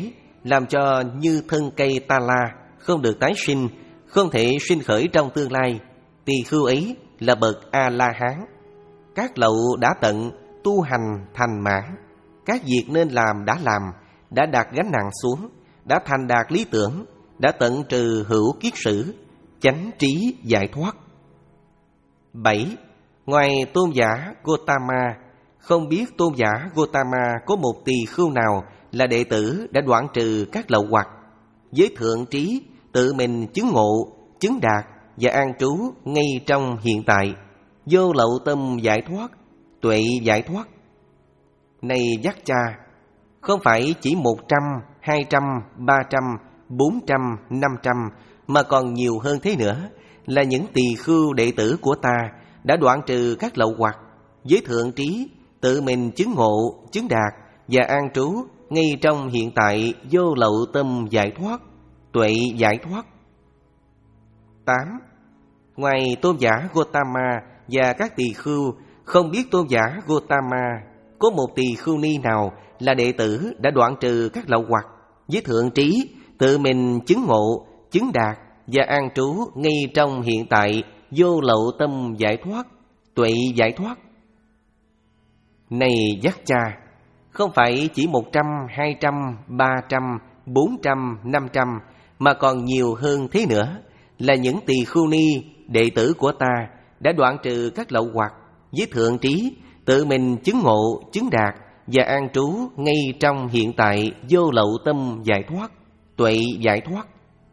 làm cho như thân cây ta la, không được tái sinh, không thể sinh khởi trong tương lai. Tỳ khưu ấy là bậc A-la-hán. Các lậu đã tận, tu hành thành mãn. Các việc nên làm đã làm, đã đặt gánh nặng xuống, đã thành đạt lý tưởng, đã tận trừ hữu kiết sử, chánh trí giải thoát. Bảy. Ngoài tôn giả Gotama, không biết tôn giả Gotama có một tỳ khưu nào là đệ tử đã đoạn trừ các lậu hoặc, với thượng trí tự mình chứng ngộ, chứng đạt và an trú ngay trong hiện tại, vô lậu tâm giải thoát, tuệ giải thoát. Này giác cha, không phải chỉ một trăm, hai trăm, ba trăm, bốn trăm, năm trăm, mà còn nhiều hơn thế nữa, là những tỳ khưu đệ tử của ta đã đoạn trừ các lậu hoặc, với thượng trí tự mình chứng ngộ, chứng đạt và an trú ngay trong hiện tại, vô lậu tâm giải thoát, tuệ giải thoát. Tám. Ngoài tôn giả Gotama và các tỳ khưu, không biết tôn giả Gotama có một tỳ khưu ni nào là đệ tử đã đoạn trừ các lậu hoặc, với thượng trí tự mình chứng ngộ, chứng đạt và an trú ngay trong hiện tại, vô lậu tâm giải thoát, tuệ giải thoát. Này giác cha, không phải chỉ một trăm, hai trăm, ba trăm, bốn trăm, năm trăm, mà còn nhiều hơn thế nữa, là những tỳ khưu ni đệ tử của ta đã đoạn trừ các lậu hoặc, với thượng trí tự mình chứng ngộ, chứng đạt và an trú ngay trong hiện tại, vô lậu tâm giải thoát, tuệ giải thoát.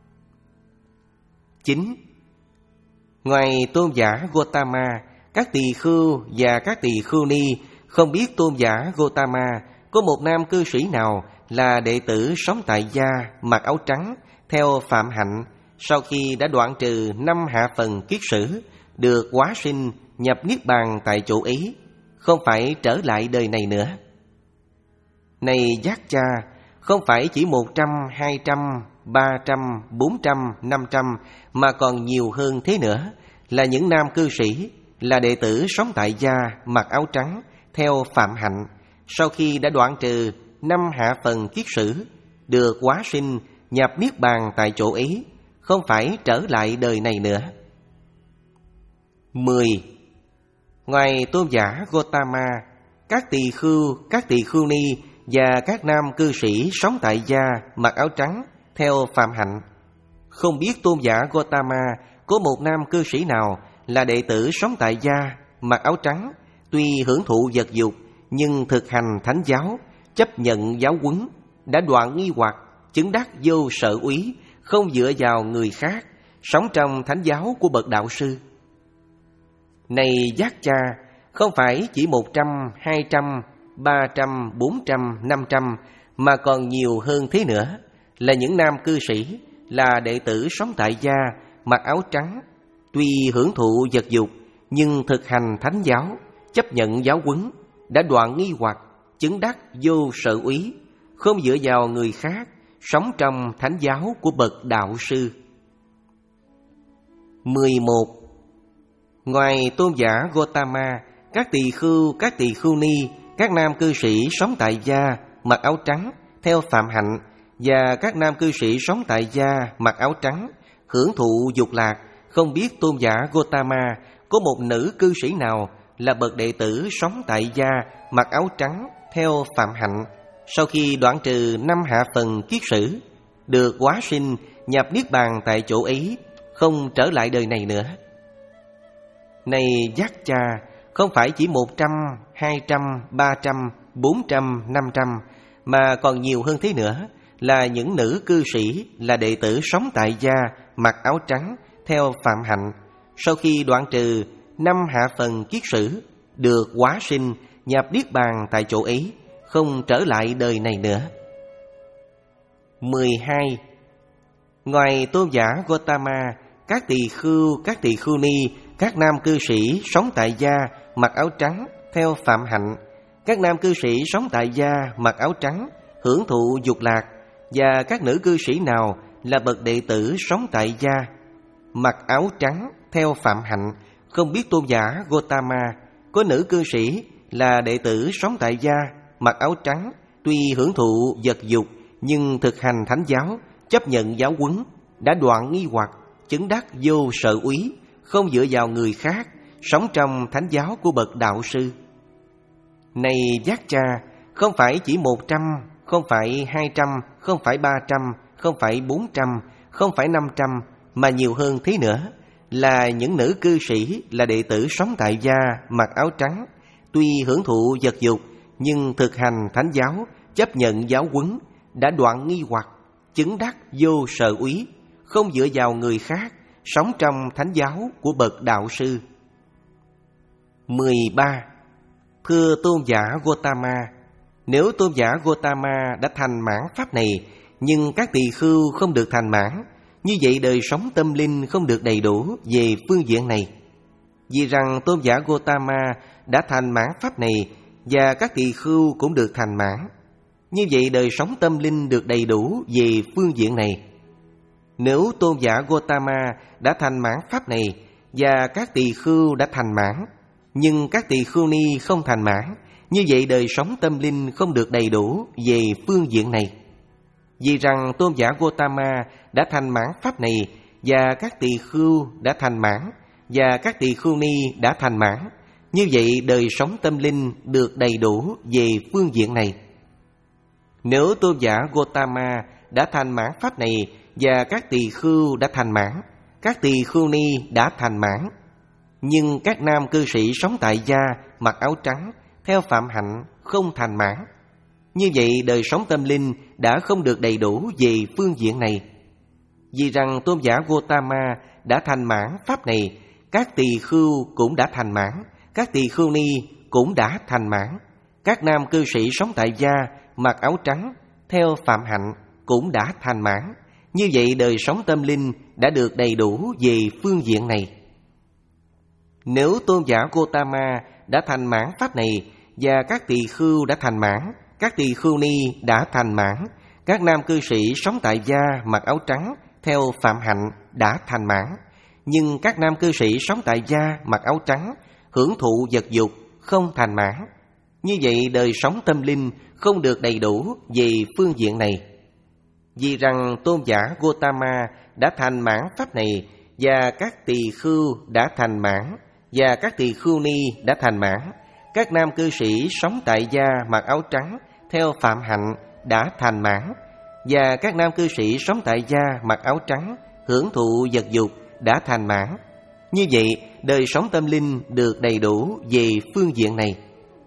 Chín. Ngoài tôn giả Gotama, các tỳ khưu và các tỳ khưu ni không biết tôn giả Gotama có một nam cư sĩ nào là đệ tử sống tại gia, mặc áo trắng, theo phạm hạnh, sau khi đã đoạn trừ năm hạ phần kiết sử, được hóa sinh nhập niết bàn tại chỗ ấy, không phải trở lại đời này nữa. Này giác cha, không phải chỉ một trăm, hai trăm, ba trăm, bốn trăm, năm trăm, mà còn nhiều hơn thế nữa, là những nam cư sĩ, là đệ tử sống tại gia, mặc áo trắng, theo phạm hạnh, sau khi đã đoạn trừ năm hạ phần kiết sử, được hóa sinh nhập niết bàn tại chỗ ấy, không phải trở lại đời này nữa. Mười. Ngoài tôn giả Gotama, các tỳ khưu, các tỳ khưu ni và các nam cư sĩ sống tại gia, mặc áo trắng, theo phạm hạnh, không biết tôn giả Gotama có một nam cư sĩ nào là đệ tử sống tại gia, mặc áo trắng, tuy hưởng thụ vật dục nhưng thực hành thánh giáo, chấp nhận giáo huấn, đã đoạn nghi hoặc, chứng đắc vô sở úy, không dựa vào người khác, sống trong thánh giáo của bậc đạo sư. Này giác cha, không phải chỉ một trăm, hai trăm, ba trăm, bốn trăm, năm trăm, mà còn nhiều hơn thế nữa, là những nam cư sĩ, là đệ tử sống tại gia, mặc áo trắng, tuy hưởng thụ vật dục nhưng thực hành thánh giáo, chấp nhận giáo huấn, đã đoạn nghi hoặc, chứng đắc vô sở úy, không dựa vào người khác, sống trong thánh giáo của bậc đạo sư. Mười một. Ngoài tôn giả Gotama, các tỳ khưu, các tỳ khưu ni, các nam cư sĩ sống tại gia, mặc áo trắng, theo phạm hạnh, và các nam cư sĩ sống tại gia, mặc áo trắng, hưởng thụ dục lạc, không biết tôn giả Gotama có một nữ cư sĩ nào là bậc đệ tử sống tại gia, mặc áo trắng, theo phạm hạnh, sau khi đoạn trừ năm hạ phần kiết sử, được hóa sinh nhập niết bàn tại chỗ ấy, không trở lại đời này nữa. Này giác cha, không phải chỉ một trăm, hai trăm, ba trăm, bốn trăm, năm trăm, mà còn nhiều hơn thế nữa, là những nữ cư sĩ, là đệ tử sống tại gia, mặc áo trắng, theo phạm hạnh, sau khi đoạn trừ năm hạ phần kiết sử, được hóa sinh nhập niết bàn tại chỗ ấy, không trở lại đời này nữa. Mười hai. Ngoài tôn giả Gotama, các tỳ khưu, các tỳ khưu ni, các nam cư sĩ sống tại gia, mặc áo trắng, theo phạm hạnh, các nam cư sĩ sống tại gia, mặc áo trắng, hưởng thụ dục lạc, và các nữ cư sĩ nào là bậc đệ tử sống tại gia, mặc áo trắng, theo phạm hạnh, không biết tôn giả Gotama có nữ cư sĩ là đệ tử sống tại gia, mặc áo trắng, tuy hưởng thụ vật dục nhưng thực hành thánh giáo, chấp nhận giáo huấn, đã đoạn nghi hoặc, chứng đắc vô sợ úy, không dựa vào người khác, sống trong thánh giáo của bậc đạo sư. Này giác cha, không phải chỉ một trăm, không phải hai trăm, không phải ba trăm, không phải bốn trăm, không phải năm trăm, mà nhiều hơn thế nữa, là những nữ cư sĩ là đệ tử sống tại gia, mặc áo trắng, tuy hưởng thụ vật dục, nhưng thực hành thánh giáo, chấp nhận giáo huấn, đã đoạn nghi hoặc, chứng đắc vô sợ úy, không dựa vào người khác, sống trong thánh giáo của bậc đạo sư. mười ba. Thưa tôn giả Gotama, nếu tôn giả Gotama đã thành mãn pháp này, nhưng các tỳ khưu không được thành mãn, như vậy đời sống tâm linh không được đầy đủ về phương diện này. Vì rằng tôn giả Gotama đã thành mãn pháp này và các tỳ khưu cũng được thành mãn, như vậy đời sống tâm linh được đầy đủ về phương diện này. Nếu tôn giả Gotama đã thành mãn pháp này và các tỳ khưu đã thành mãn, nhưng các tỳ khưu ni không thành mãn, như vậy đời sống tâm linh không được đầy đủ về phương diện này. Vì rằng tôn giả Gotama đã thành mãn pháp này và các tỳ khưu đã thành mãn và các tỳ khưu ni đã thành mãn, như vậy đời sống tâm linh được đầy đủ về phương diện này. Nếu tôn giả Gotama đã thành mãn pháp này và các tỳ khưu đã thành mãn, các tỳ khưu ni đã thành mãn, nhưng các nam cư sĩ sống tại gia, mặc áo trắng, theo phạm hạnh không thành mãn, như vậy đời sống tâm linh đã không được đầy đủ về phương diện này. Vì rằng tôn giả Gotama đã thành mãn pháp này, các tỳ khưu cũng đã thành mãn, các tỳ khưu ni cũng đã thành mãn, các nam cư sĩ sống tại gia, mặc áo trắng, theo phạm hạnh cũng đã thành mãn, như vậy đời sống tâm linh đã được đầy đủ về phương diện này. Nếu tôn giả Gotama đã thành mãn pháp này và các tỳ khưu đã thành mãn, các tỳ khưu ni đã thành mãn, các nam cư sĩ sống tại gia, mặc áo trắng, theo phạm hạnh đã thành mãn, nhưng các nam cư sĩ sống tại gia, mặc áo trắng, hưởng thụ vật dục, không thành mãn, như vậy đời sống tâm linh không được đầy đủ về phương diện này. Vì rằng tôn giả Gotama đã thành mãn pháp này và các tỳ khưu đã thành mãn và các tỳ khưu ni đã thành mãn, các nam cư sĩ sống tại gia, mặc áo trắng, theo phạm hạnh đã thành mãn, và các nam cư sĩ sống tại gia, mặc áo trắng, hưởng thụ vật dục đã thành mãn, như vậy đời sống tâm linh được đầy đủ về phương diện này.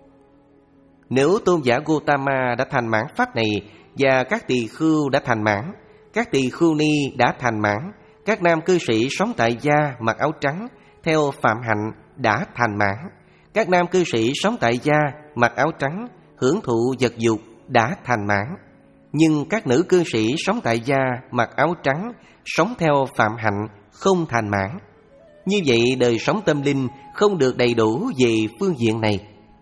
Nếu tôn giả Gotama đã thành mãn pháp này và các tỳ khưu đã thành mãn, các tỳ khưu ni đã thành mãn, các nam cư sĩ sống tại gia, mặc áo trắng, theo phạm hạnh đã thành mãn, các nam cư sĩ sống tại gia, mặc áo trắng, hưởng thụ vật dục đã thành mãn, nhưng các nữ cư sĩ sống tại gia, mặc áo trắng, sống theo phạm hạnh không thành mãn, như vậy đời sống tâm linh không được đầy đủ về phương diện này.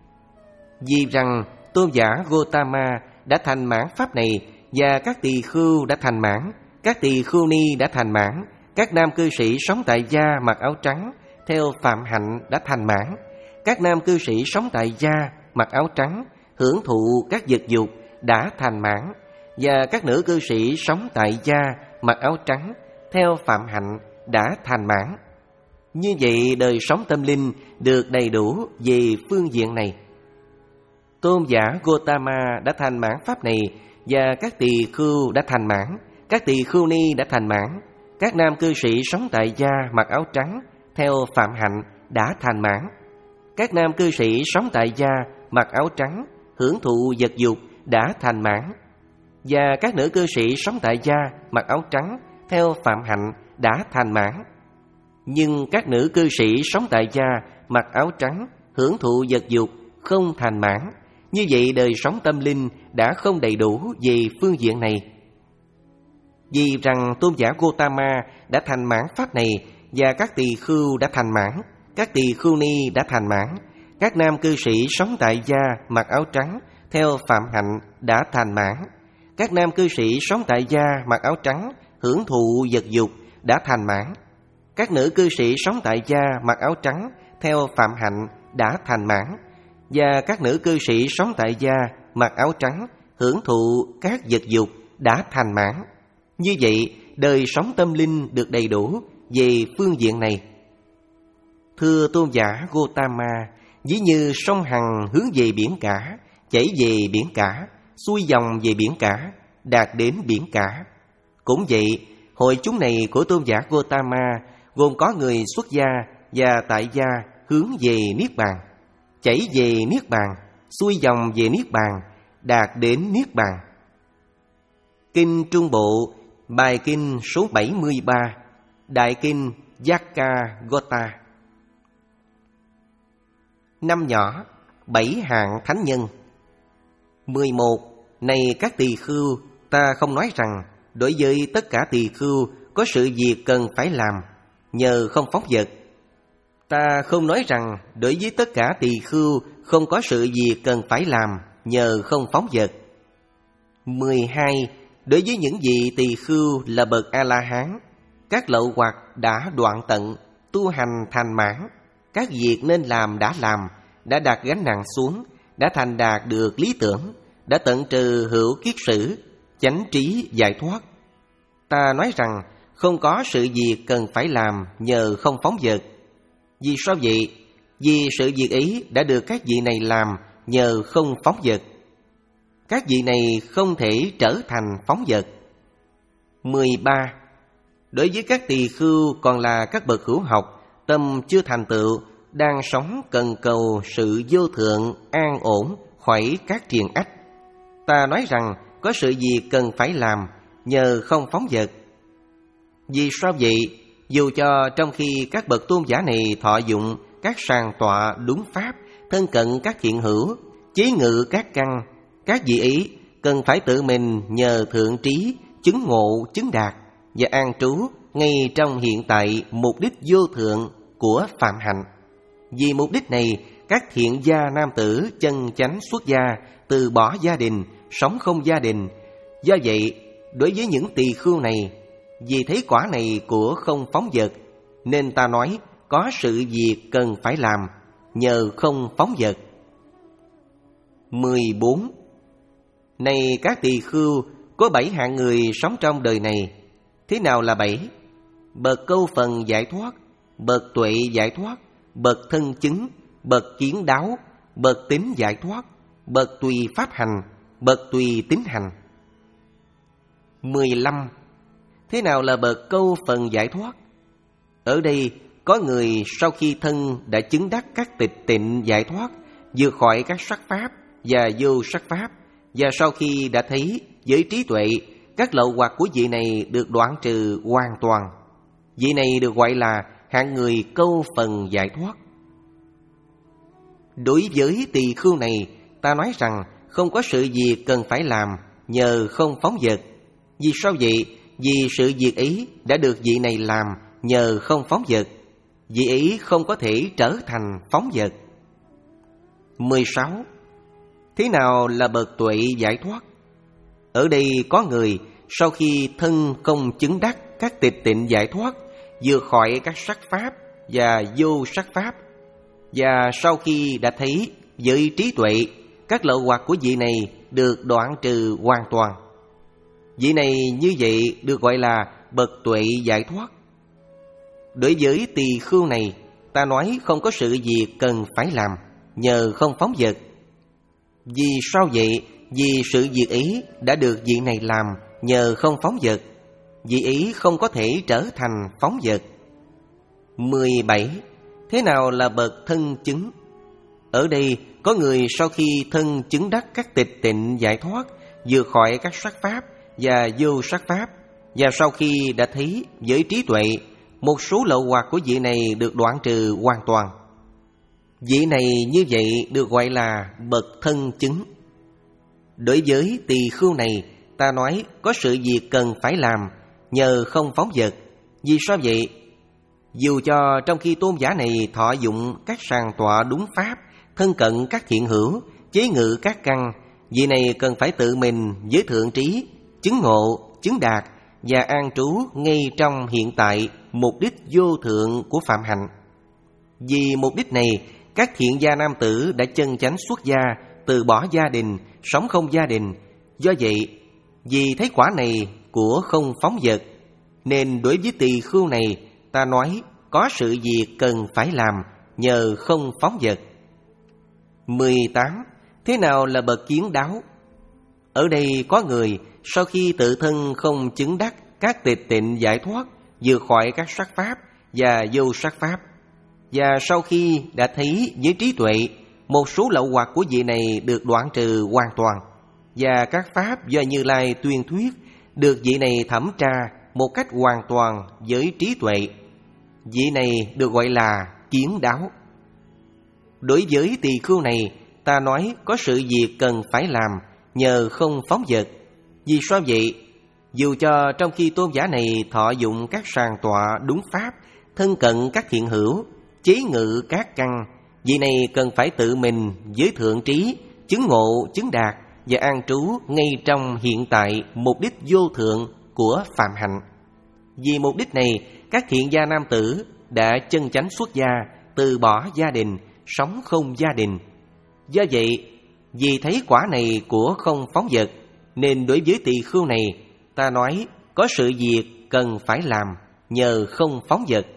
Vì rằng tôn giả Gotama đã thành mãn pháp này và các tỳ khưu đã thành mãn, các tỳ khưu ni đã thành mãn, các nam cư sĩ sống tại gia, mặc áo trắng, theo phạm hạnh đã thành mãn, các nam cư sĩ sống tại gia, mặc áo trắng, hưởng thụ các vật dục đã thành mãn, và các nữ cư sĩ sống tại gia, mặc áo trắng, theo phạm hạnh đã thành mãn, như vậy đời sống tâm linh được đầy đủ về phương diện này. Tôn giả Gotama đã thành mãn pháp này và các tỳ khưu đã thành mãn, các tỳ khưu ni đã thành mãn, các nam cư sĩ sống tại gia, mặc áo trắng, theo phạm hạnh đã thành mãn, các nam cư sĩ sống tại gia, mặc áo trắng, hưởng thụ vật dục đã thành mãn, và các nữ cư sĩ sống tại gia, mặc áo trắng, theo phạm hạnh đã thành mãn, nhưng các nữ cư sĩ sống tại gia, mặc áo trắng, hưởng thụ vật dục không thành mãn, như vậy đời sống tâm linh đã không đầy đủ về phương diện này. Vì rằng tôn giả Gotama đã thành mãn pháp này và các tỳ khưu đã thành mãn, các tỳ khưu ni đã thành mãn, các nam cư sĩ sống tại gia, mặc áo trắng, theo phạm hạnh đã thành mãn, các nam cư sĩ sống tại gia, mặc áo trắng, hưởng thụ vật dục đã thành mãn, các nữ cư sĩ sống tại gia, mặc áo trắng, theo phạm hạnh đã thành mãn, và các nữ cư sĩ sống tại gia, mặc áo trắng, hưởng thụ các vật dục đã thành mãn. Như vậy, đời sống tâm linh được đầy đủ về phương diện này. Thưa tôn giả Gotama, ví như sông Hằng hướng về biển cả, chảy về biển cả, xuôi dòng về biển cả, đạt đến biển cả. Cũng vậy, hội chúng này của tôn giả Gotama gồm có người xuất gia và tại gia hướng về Niết Bàn, chảy về Niết Bàn, xuôi dòng về Niết Bàn, đạt đến Niết Bàn. Kinh Trung Bộ, bài kinh số bảy mươi ba, Đại kinh Yakagota. Năm nhỏ, bảy hạng thánh nhân. Mười một. Này các tỳ khưu, ta không nói rằng đối với tất cả tỳ khưu có sự việc cần phải làm nhờ không phóng dật. Ta không nói rằng đối với tất cả tỳ khưu không có sự việc cần phải làm nhờ không phóng dật. Mười hai. Đối với những vị tỳ khưu là bậc A-la-hán, các lậu hoặc đã đoạn tận, tu hành thành mãn, các việc nên làm đã làm, đã đặt gánh nặng xuống, đã thành đạt được lý tưởng, đã tận trừ hữu kiết sử, chánh trí giải thoát. Ta nói rằng không có sự việc cần phải làm nhờ không phóng dật. Vì sao vậy? Vì sự việc ấy đã được các vị này làm nhờ không phóng dật. Các vị này không thể trở thành phóng dật. Mười ba. Đối với các tỳ khưu còn là các bậc hữu học, tâm chưa thành tựu, đang sống cần cầu sự vô thượng, an ổn, khỏi các triền ách. Ta nói rằng có sự gì cần phải làm nhờ không phóng dật. Vì sao vậy? Dù cho trong khi các bậc tôn giả này thọ dụng các sàng tọa đúng pháp, thân cận các thiện hữu, chế ngự các căn, các vị ấy cần phải tự mình nhờ thượng trí, chứng ngộ, chứng đạt và an trú ngay trong hiện tại mục đích vô thượng của phạm hạnh. Vì mục đích này, các thiện gia nam tử chân chánh xuất gia, từ bỏ gia đình, sống không gia đình. Do vậy, đối với những tỳ khưu này, vì thấy quả này của không phóng dật, nên ta nói có sự việc cần phải làm nhờ không phóng dật. Mười bốn. Này các tỳ khưu, có bảy hạng người sống trong đời này. Thế nào là bảy? Bậc câu phần giải thoát, bậc tuệ giải thoát, bậc thân chứng, bậc kiến đáo, bậc tín giải thoát, bậc tùy pháp hành, bậc tùy tín hành. Mười lăm. Thế nào là bậc câu phần giải thoát? Ở đây có người sau khi thân đã chứng đắc các tịch tịnh giải thoát, vượt khỏi các sắc pháp và vô sắc pháp, và sau khi đã thấy với trí tuệ, các lậu hoặc của vị này được đoạn trừ hoàn toàn. Vị này được gọi là hạng người câu phần giải thoát. Đối với tỳ khưu này, ta nói rằng không có sự việc cần phải làm nhờ không phóng dật. Vì sao vậy? Vì sự việc ấy đã được vị này làm nhờ không phóng dật. Vị ấy không có thể trở thành phóng dật. Mười sáu. Thế nào là bậc tuệ giải thoát? Ở đây có người sau khi thân không chứng đắc các tịch tịnh giải thoát, vượt khỏi các sắc pháp và vô sắc pháp, và sau khi đã thấy với trí tuệ, các lậu hoặc của vị này được đoạn trừ hoàn toàn. Vị này như vậy được gọi là bậc tuệ giải thoát. Đối với tỳ khưu này, ta nói không có sự việc cần phải làm nhờ không phóng dật. Vì sao vậy? Vì sự việc ấy đã được vị này làm nhờ không phóng dật. Vị ấy không có thể trở thành phóng dật. Mười bảy. Thế nào là bậc thân chứng? Ở đây có người sau khi thân chứng đắc các tịch tịnh giải thoát, vượt khỏi các sắc pháp và vô sắc pháp, và sau khi đã thấy với trí tuệ, một số lậu hoặc của vị này được đoạn trừ hoàn toàn. Vị này như vậy được gọi là bậc thân chứng. Đối với tỳ khưu này, ta nói có sự việc cần phải làm nhờ không phóng dật. Vì sao vậy? Dù cho trong khi tôn giả này thọ dụng các sàng tọa đúng pháp, thân cận các thiện hữu, chế ngự các căn, vị này cần phải tự mình với thượng trí, chứng ngộ, chứng đạt và an trú ngay trong hiện tại mục đích vô thượng của phạm hạnh. Vì mục đích này, các thiện gia nam tử đã chân chánh xuất gia, từ bỏ gia đình, sống không gia đình. Do vậy, Vì thấy quả này của không phóng dật, nên đối với tỳ khưu này ta nói có sự việc cần phải làm nhờ không phóng dật. mười tám. Thế nào là bậc kiến đáo? Ở đây có người sau khi tự thân không chứng đắc các tịch tịnh giải thoát, vượt khỏi các sắc pháp và vô sắc pháp, và sau khi đã thấy với trí tuệ một số lậu hoặc của vị này được đoạn trừ hoàn toàn, và các pháp do Như Lai tuyên thuyết được vị này thẩm tra một cách hoàn toàn với trí tuệ, vị này được gọi là kiến đáo. Đối với tỳ khưu này ta nói có sự việc cần phải làm nhờ không phóng dật. Vì sao vậy? Dù cho trong khi tôn giả này thọ dụng các sàng tọa đúng pháp, thân cận các thiện hữu, chế ngự các căn, vị này cần phải tự mình với thượng trí, chứng ngộ, chứng đạt và an trú ngay trong hiện tại mục đích vô thượng của phạm hạnh. Vì mục đích này, các thiện gia nam tử đã chân chánh xuất gia, từ bỏ gia đình, sống không gia đình. Do vậy, vì thấy quả này của không phóng dật, nên đối với tỳ khưu này ta nói có sự việc cần phải làm nhờ không phóng dật.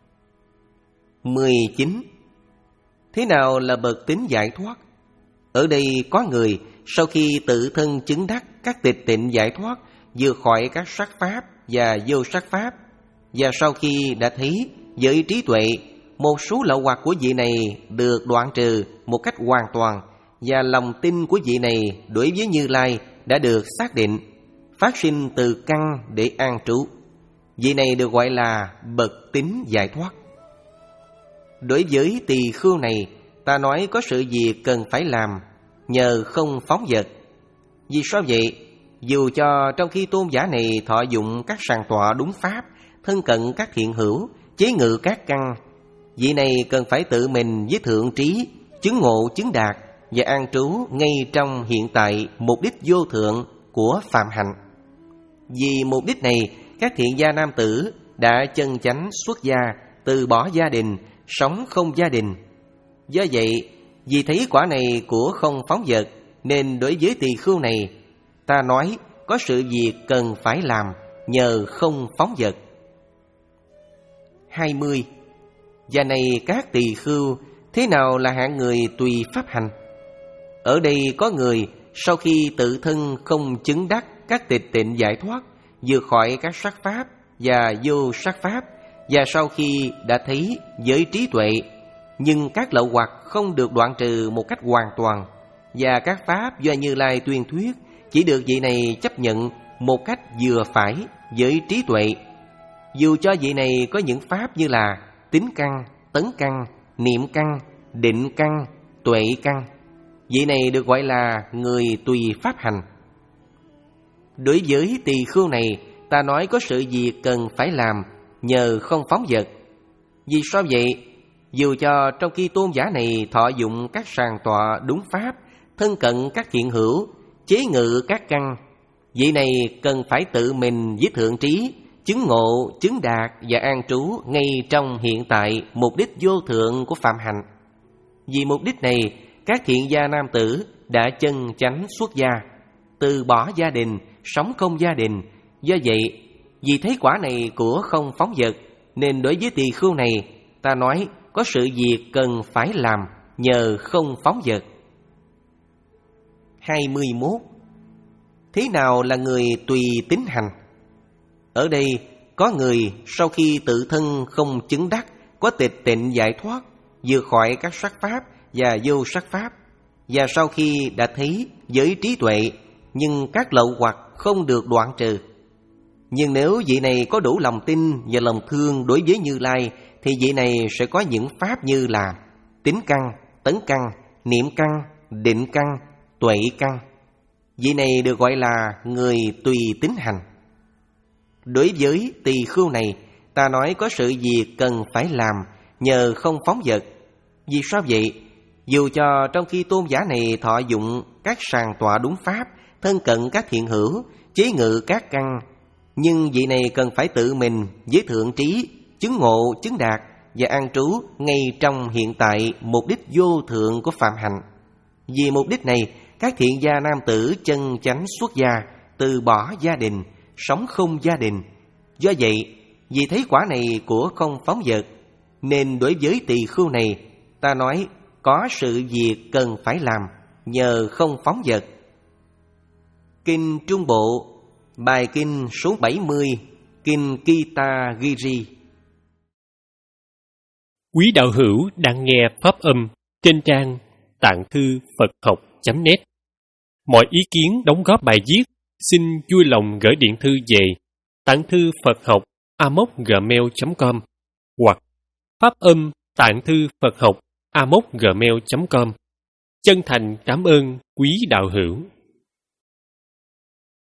mười chín. Thế nào là bậc tín giải thoát? Ở đây có người sau khi tự thân chứng đắc các tịch tịnh giải thoát, vượt khỏi các sắc pháp và vô sắc pháp, và sau khi đã thấy với trí tuệ một số lậu hoặc của vị này được đoạn trừ một cách hoàn toàn, và lòng tin của vị này đối với Như Lai đã được xác định, phát sinh từ căn để an trú, vị này được gọi là bậc tín giải thoát. Đối với tỳ khưu này ta nói có sự việc cần phải làm nhờ không phóng dật. Vì sao vậy? Dù cho trong khi tôn giả này thọ dụng các sàng tọa đúng pháp, thân cận các thiện hữu, chế ngự các căn, vị này cần phải tự mình với thượng trí, chứng ngộ, chứng đạt và an trú ngay trong hiện tại mục đích vô thượng của phạm hạnh. Vì mục đích này, các thiện gia nam tử đã chân chánh xuất gia, từ bỏ gia đình, sống không gia đình. Do vậy, vì thấy quả này của không phóng dật, nên đối với tỳ khưu này ta nói có sự việc cần phải làm nhờ không phóng dật. hai mươi. Và này các tỳ khưu, thế nào là hạng người tùy pháp hành? Ở đây có người sau khi tự thân không chứng đắc các tịch tịnh giải thoát, vượt khỏi các sắc pháp và vô sắc pháp, và sau khi đã thấy với trí tuệ, nhưng các lậu hoặc không được đoạn trừ một cách hoàn toàn, và các pháp do Như Lai tuyên thuyết chỉ được vị này chấp nhận một cách vừa phải với trí tuệ. Dù cho vị này có những pháp như là tín căn, tấn căn, niệm căn, định căn, tuệ căn, vị này được gọi là người tùy pháp hành. Đối với tỳ khưu này ta nói có sự việc cần phải làm nhờ không phóng dật. Vì sao vậy? Dù cho trong khi tôn giả này thọ dụng các sàng tọa đúng pháp, thân cận các thiện hữu, chế ngự các căn, vị này cần phải tự mình với thượng trí, chứng ngộ, chứng đạt và an trú ngay trong hiện tại mục đích vô thượng của phạm hạnh. Vì mục đích này, các thiện gia nam tử đã chân chánh xuất gia, từ bỏ gia đình, sống không gia đình. Do vậy, vì thấy quả này của không phóng dật, nên đối với tỳ khưu này ta nói có sự việc cần phải làm nhờ không phóng dật. hai mươi mốt. Thế nào là người tùy tín hành? Ở đây có người sau khi tự thân không chứng đắc có tịch tịnh giải thoát, vượt khỏi các sắc pháp và vô sắc pháp, và sau khi đã thấy với trí tuệ, nhưng các lậu hoặc không được đoạn trừ. Nhưng nếu vị này có đủ lòng tin và lòng thương đối với Như Lai, thì vị này sẽ có những pháp như là tín căn, tấn căn, niệm căn, định căn, tuệ căn. Vị này được gọi là người tùy tín hành. Đối với tỳ khưu này ta nói có sự việc cần phải làm nhờ không phóng dật. Vì sao vậy? Dù cho trong khi tôn giả này thọ dụng các sàng tọa đúng pháp, thân cận các thiện hữu, chế ngự các căn, nhưng vị này cần phải tự mình với thượng trí, chứng ngộ, chứng đạt và an trú ngay trong hiện tại mục đích vô thượng của phạm hạnh. Vì mục đích này, các thiện gia nam tử chân chánh xuất gia, từ bỏ gia đình, sống không gia đình. Do vậy, vì thấy quả này của không phóng dật, nên đối với tỳ khưu này, ta nói có sự việc cần phải làm nhờ không phóng dật. Kinh Trung Bộ, bài kinh số bảy mươi, kinh Kita Giri. Quý đạo hữu đang nghe pháp âm trên trang tạng thư Phật học chấm net. Mọi ý kiến đóng góp bài viết xin vui lòng gửi điện thư về tạng thư Phật học a mốc gmail chấm com hoặc pháp âm tạng thư Phật học a mốc gmail chấm com. Chân thành cảm ơn quý đạo hữu.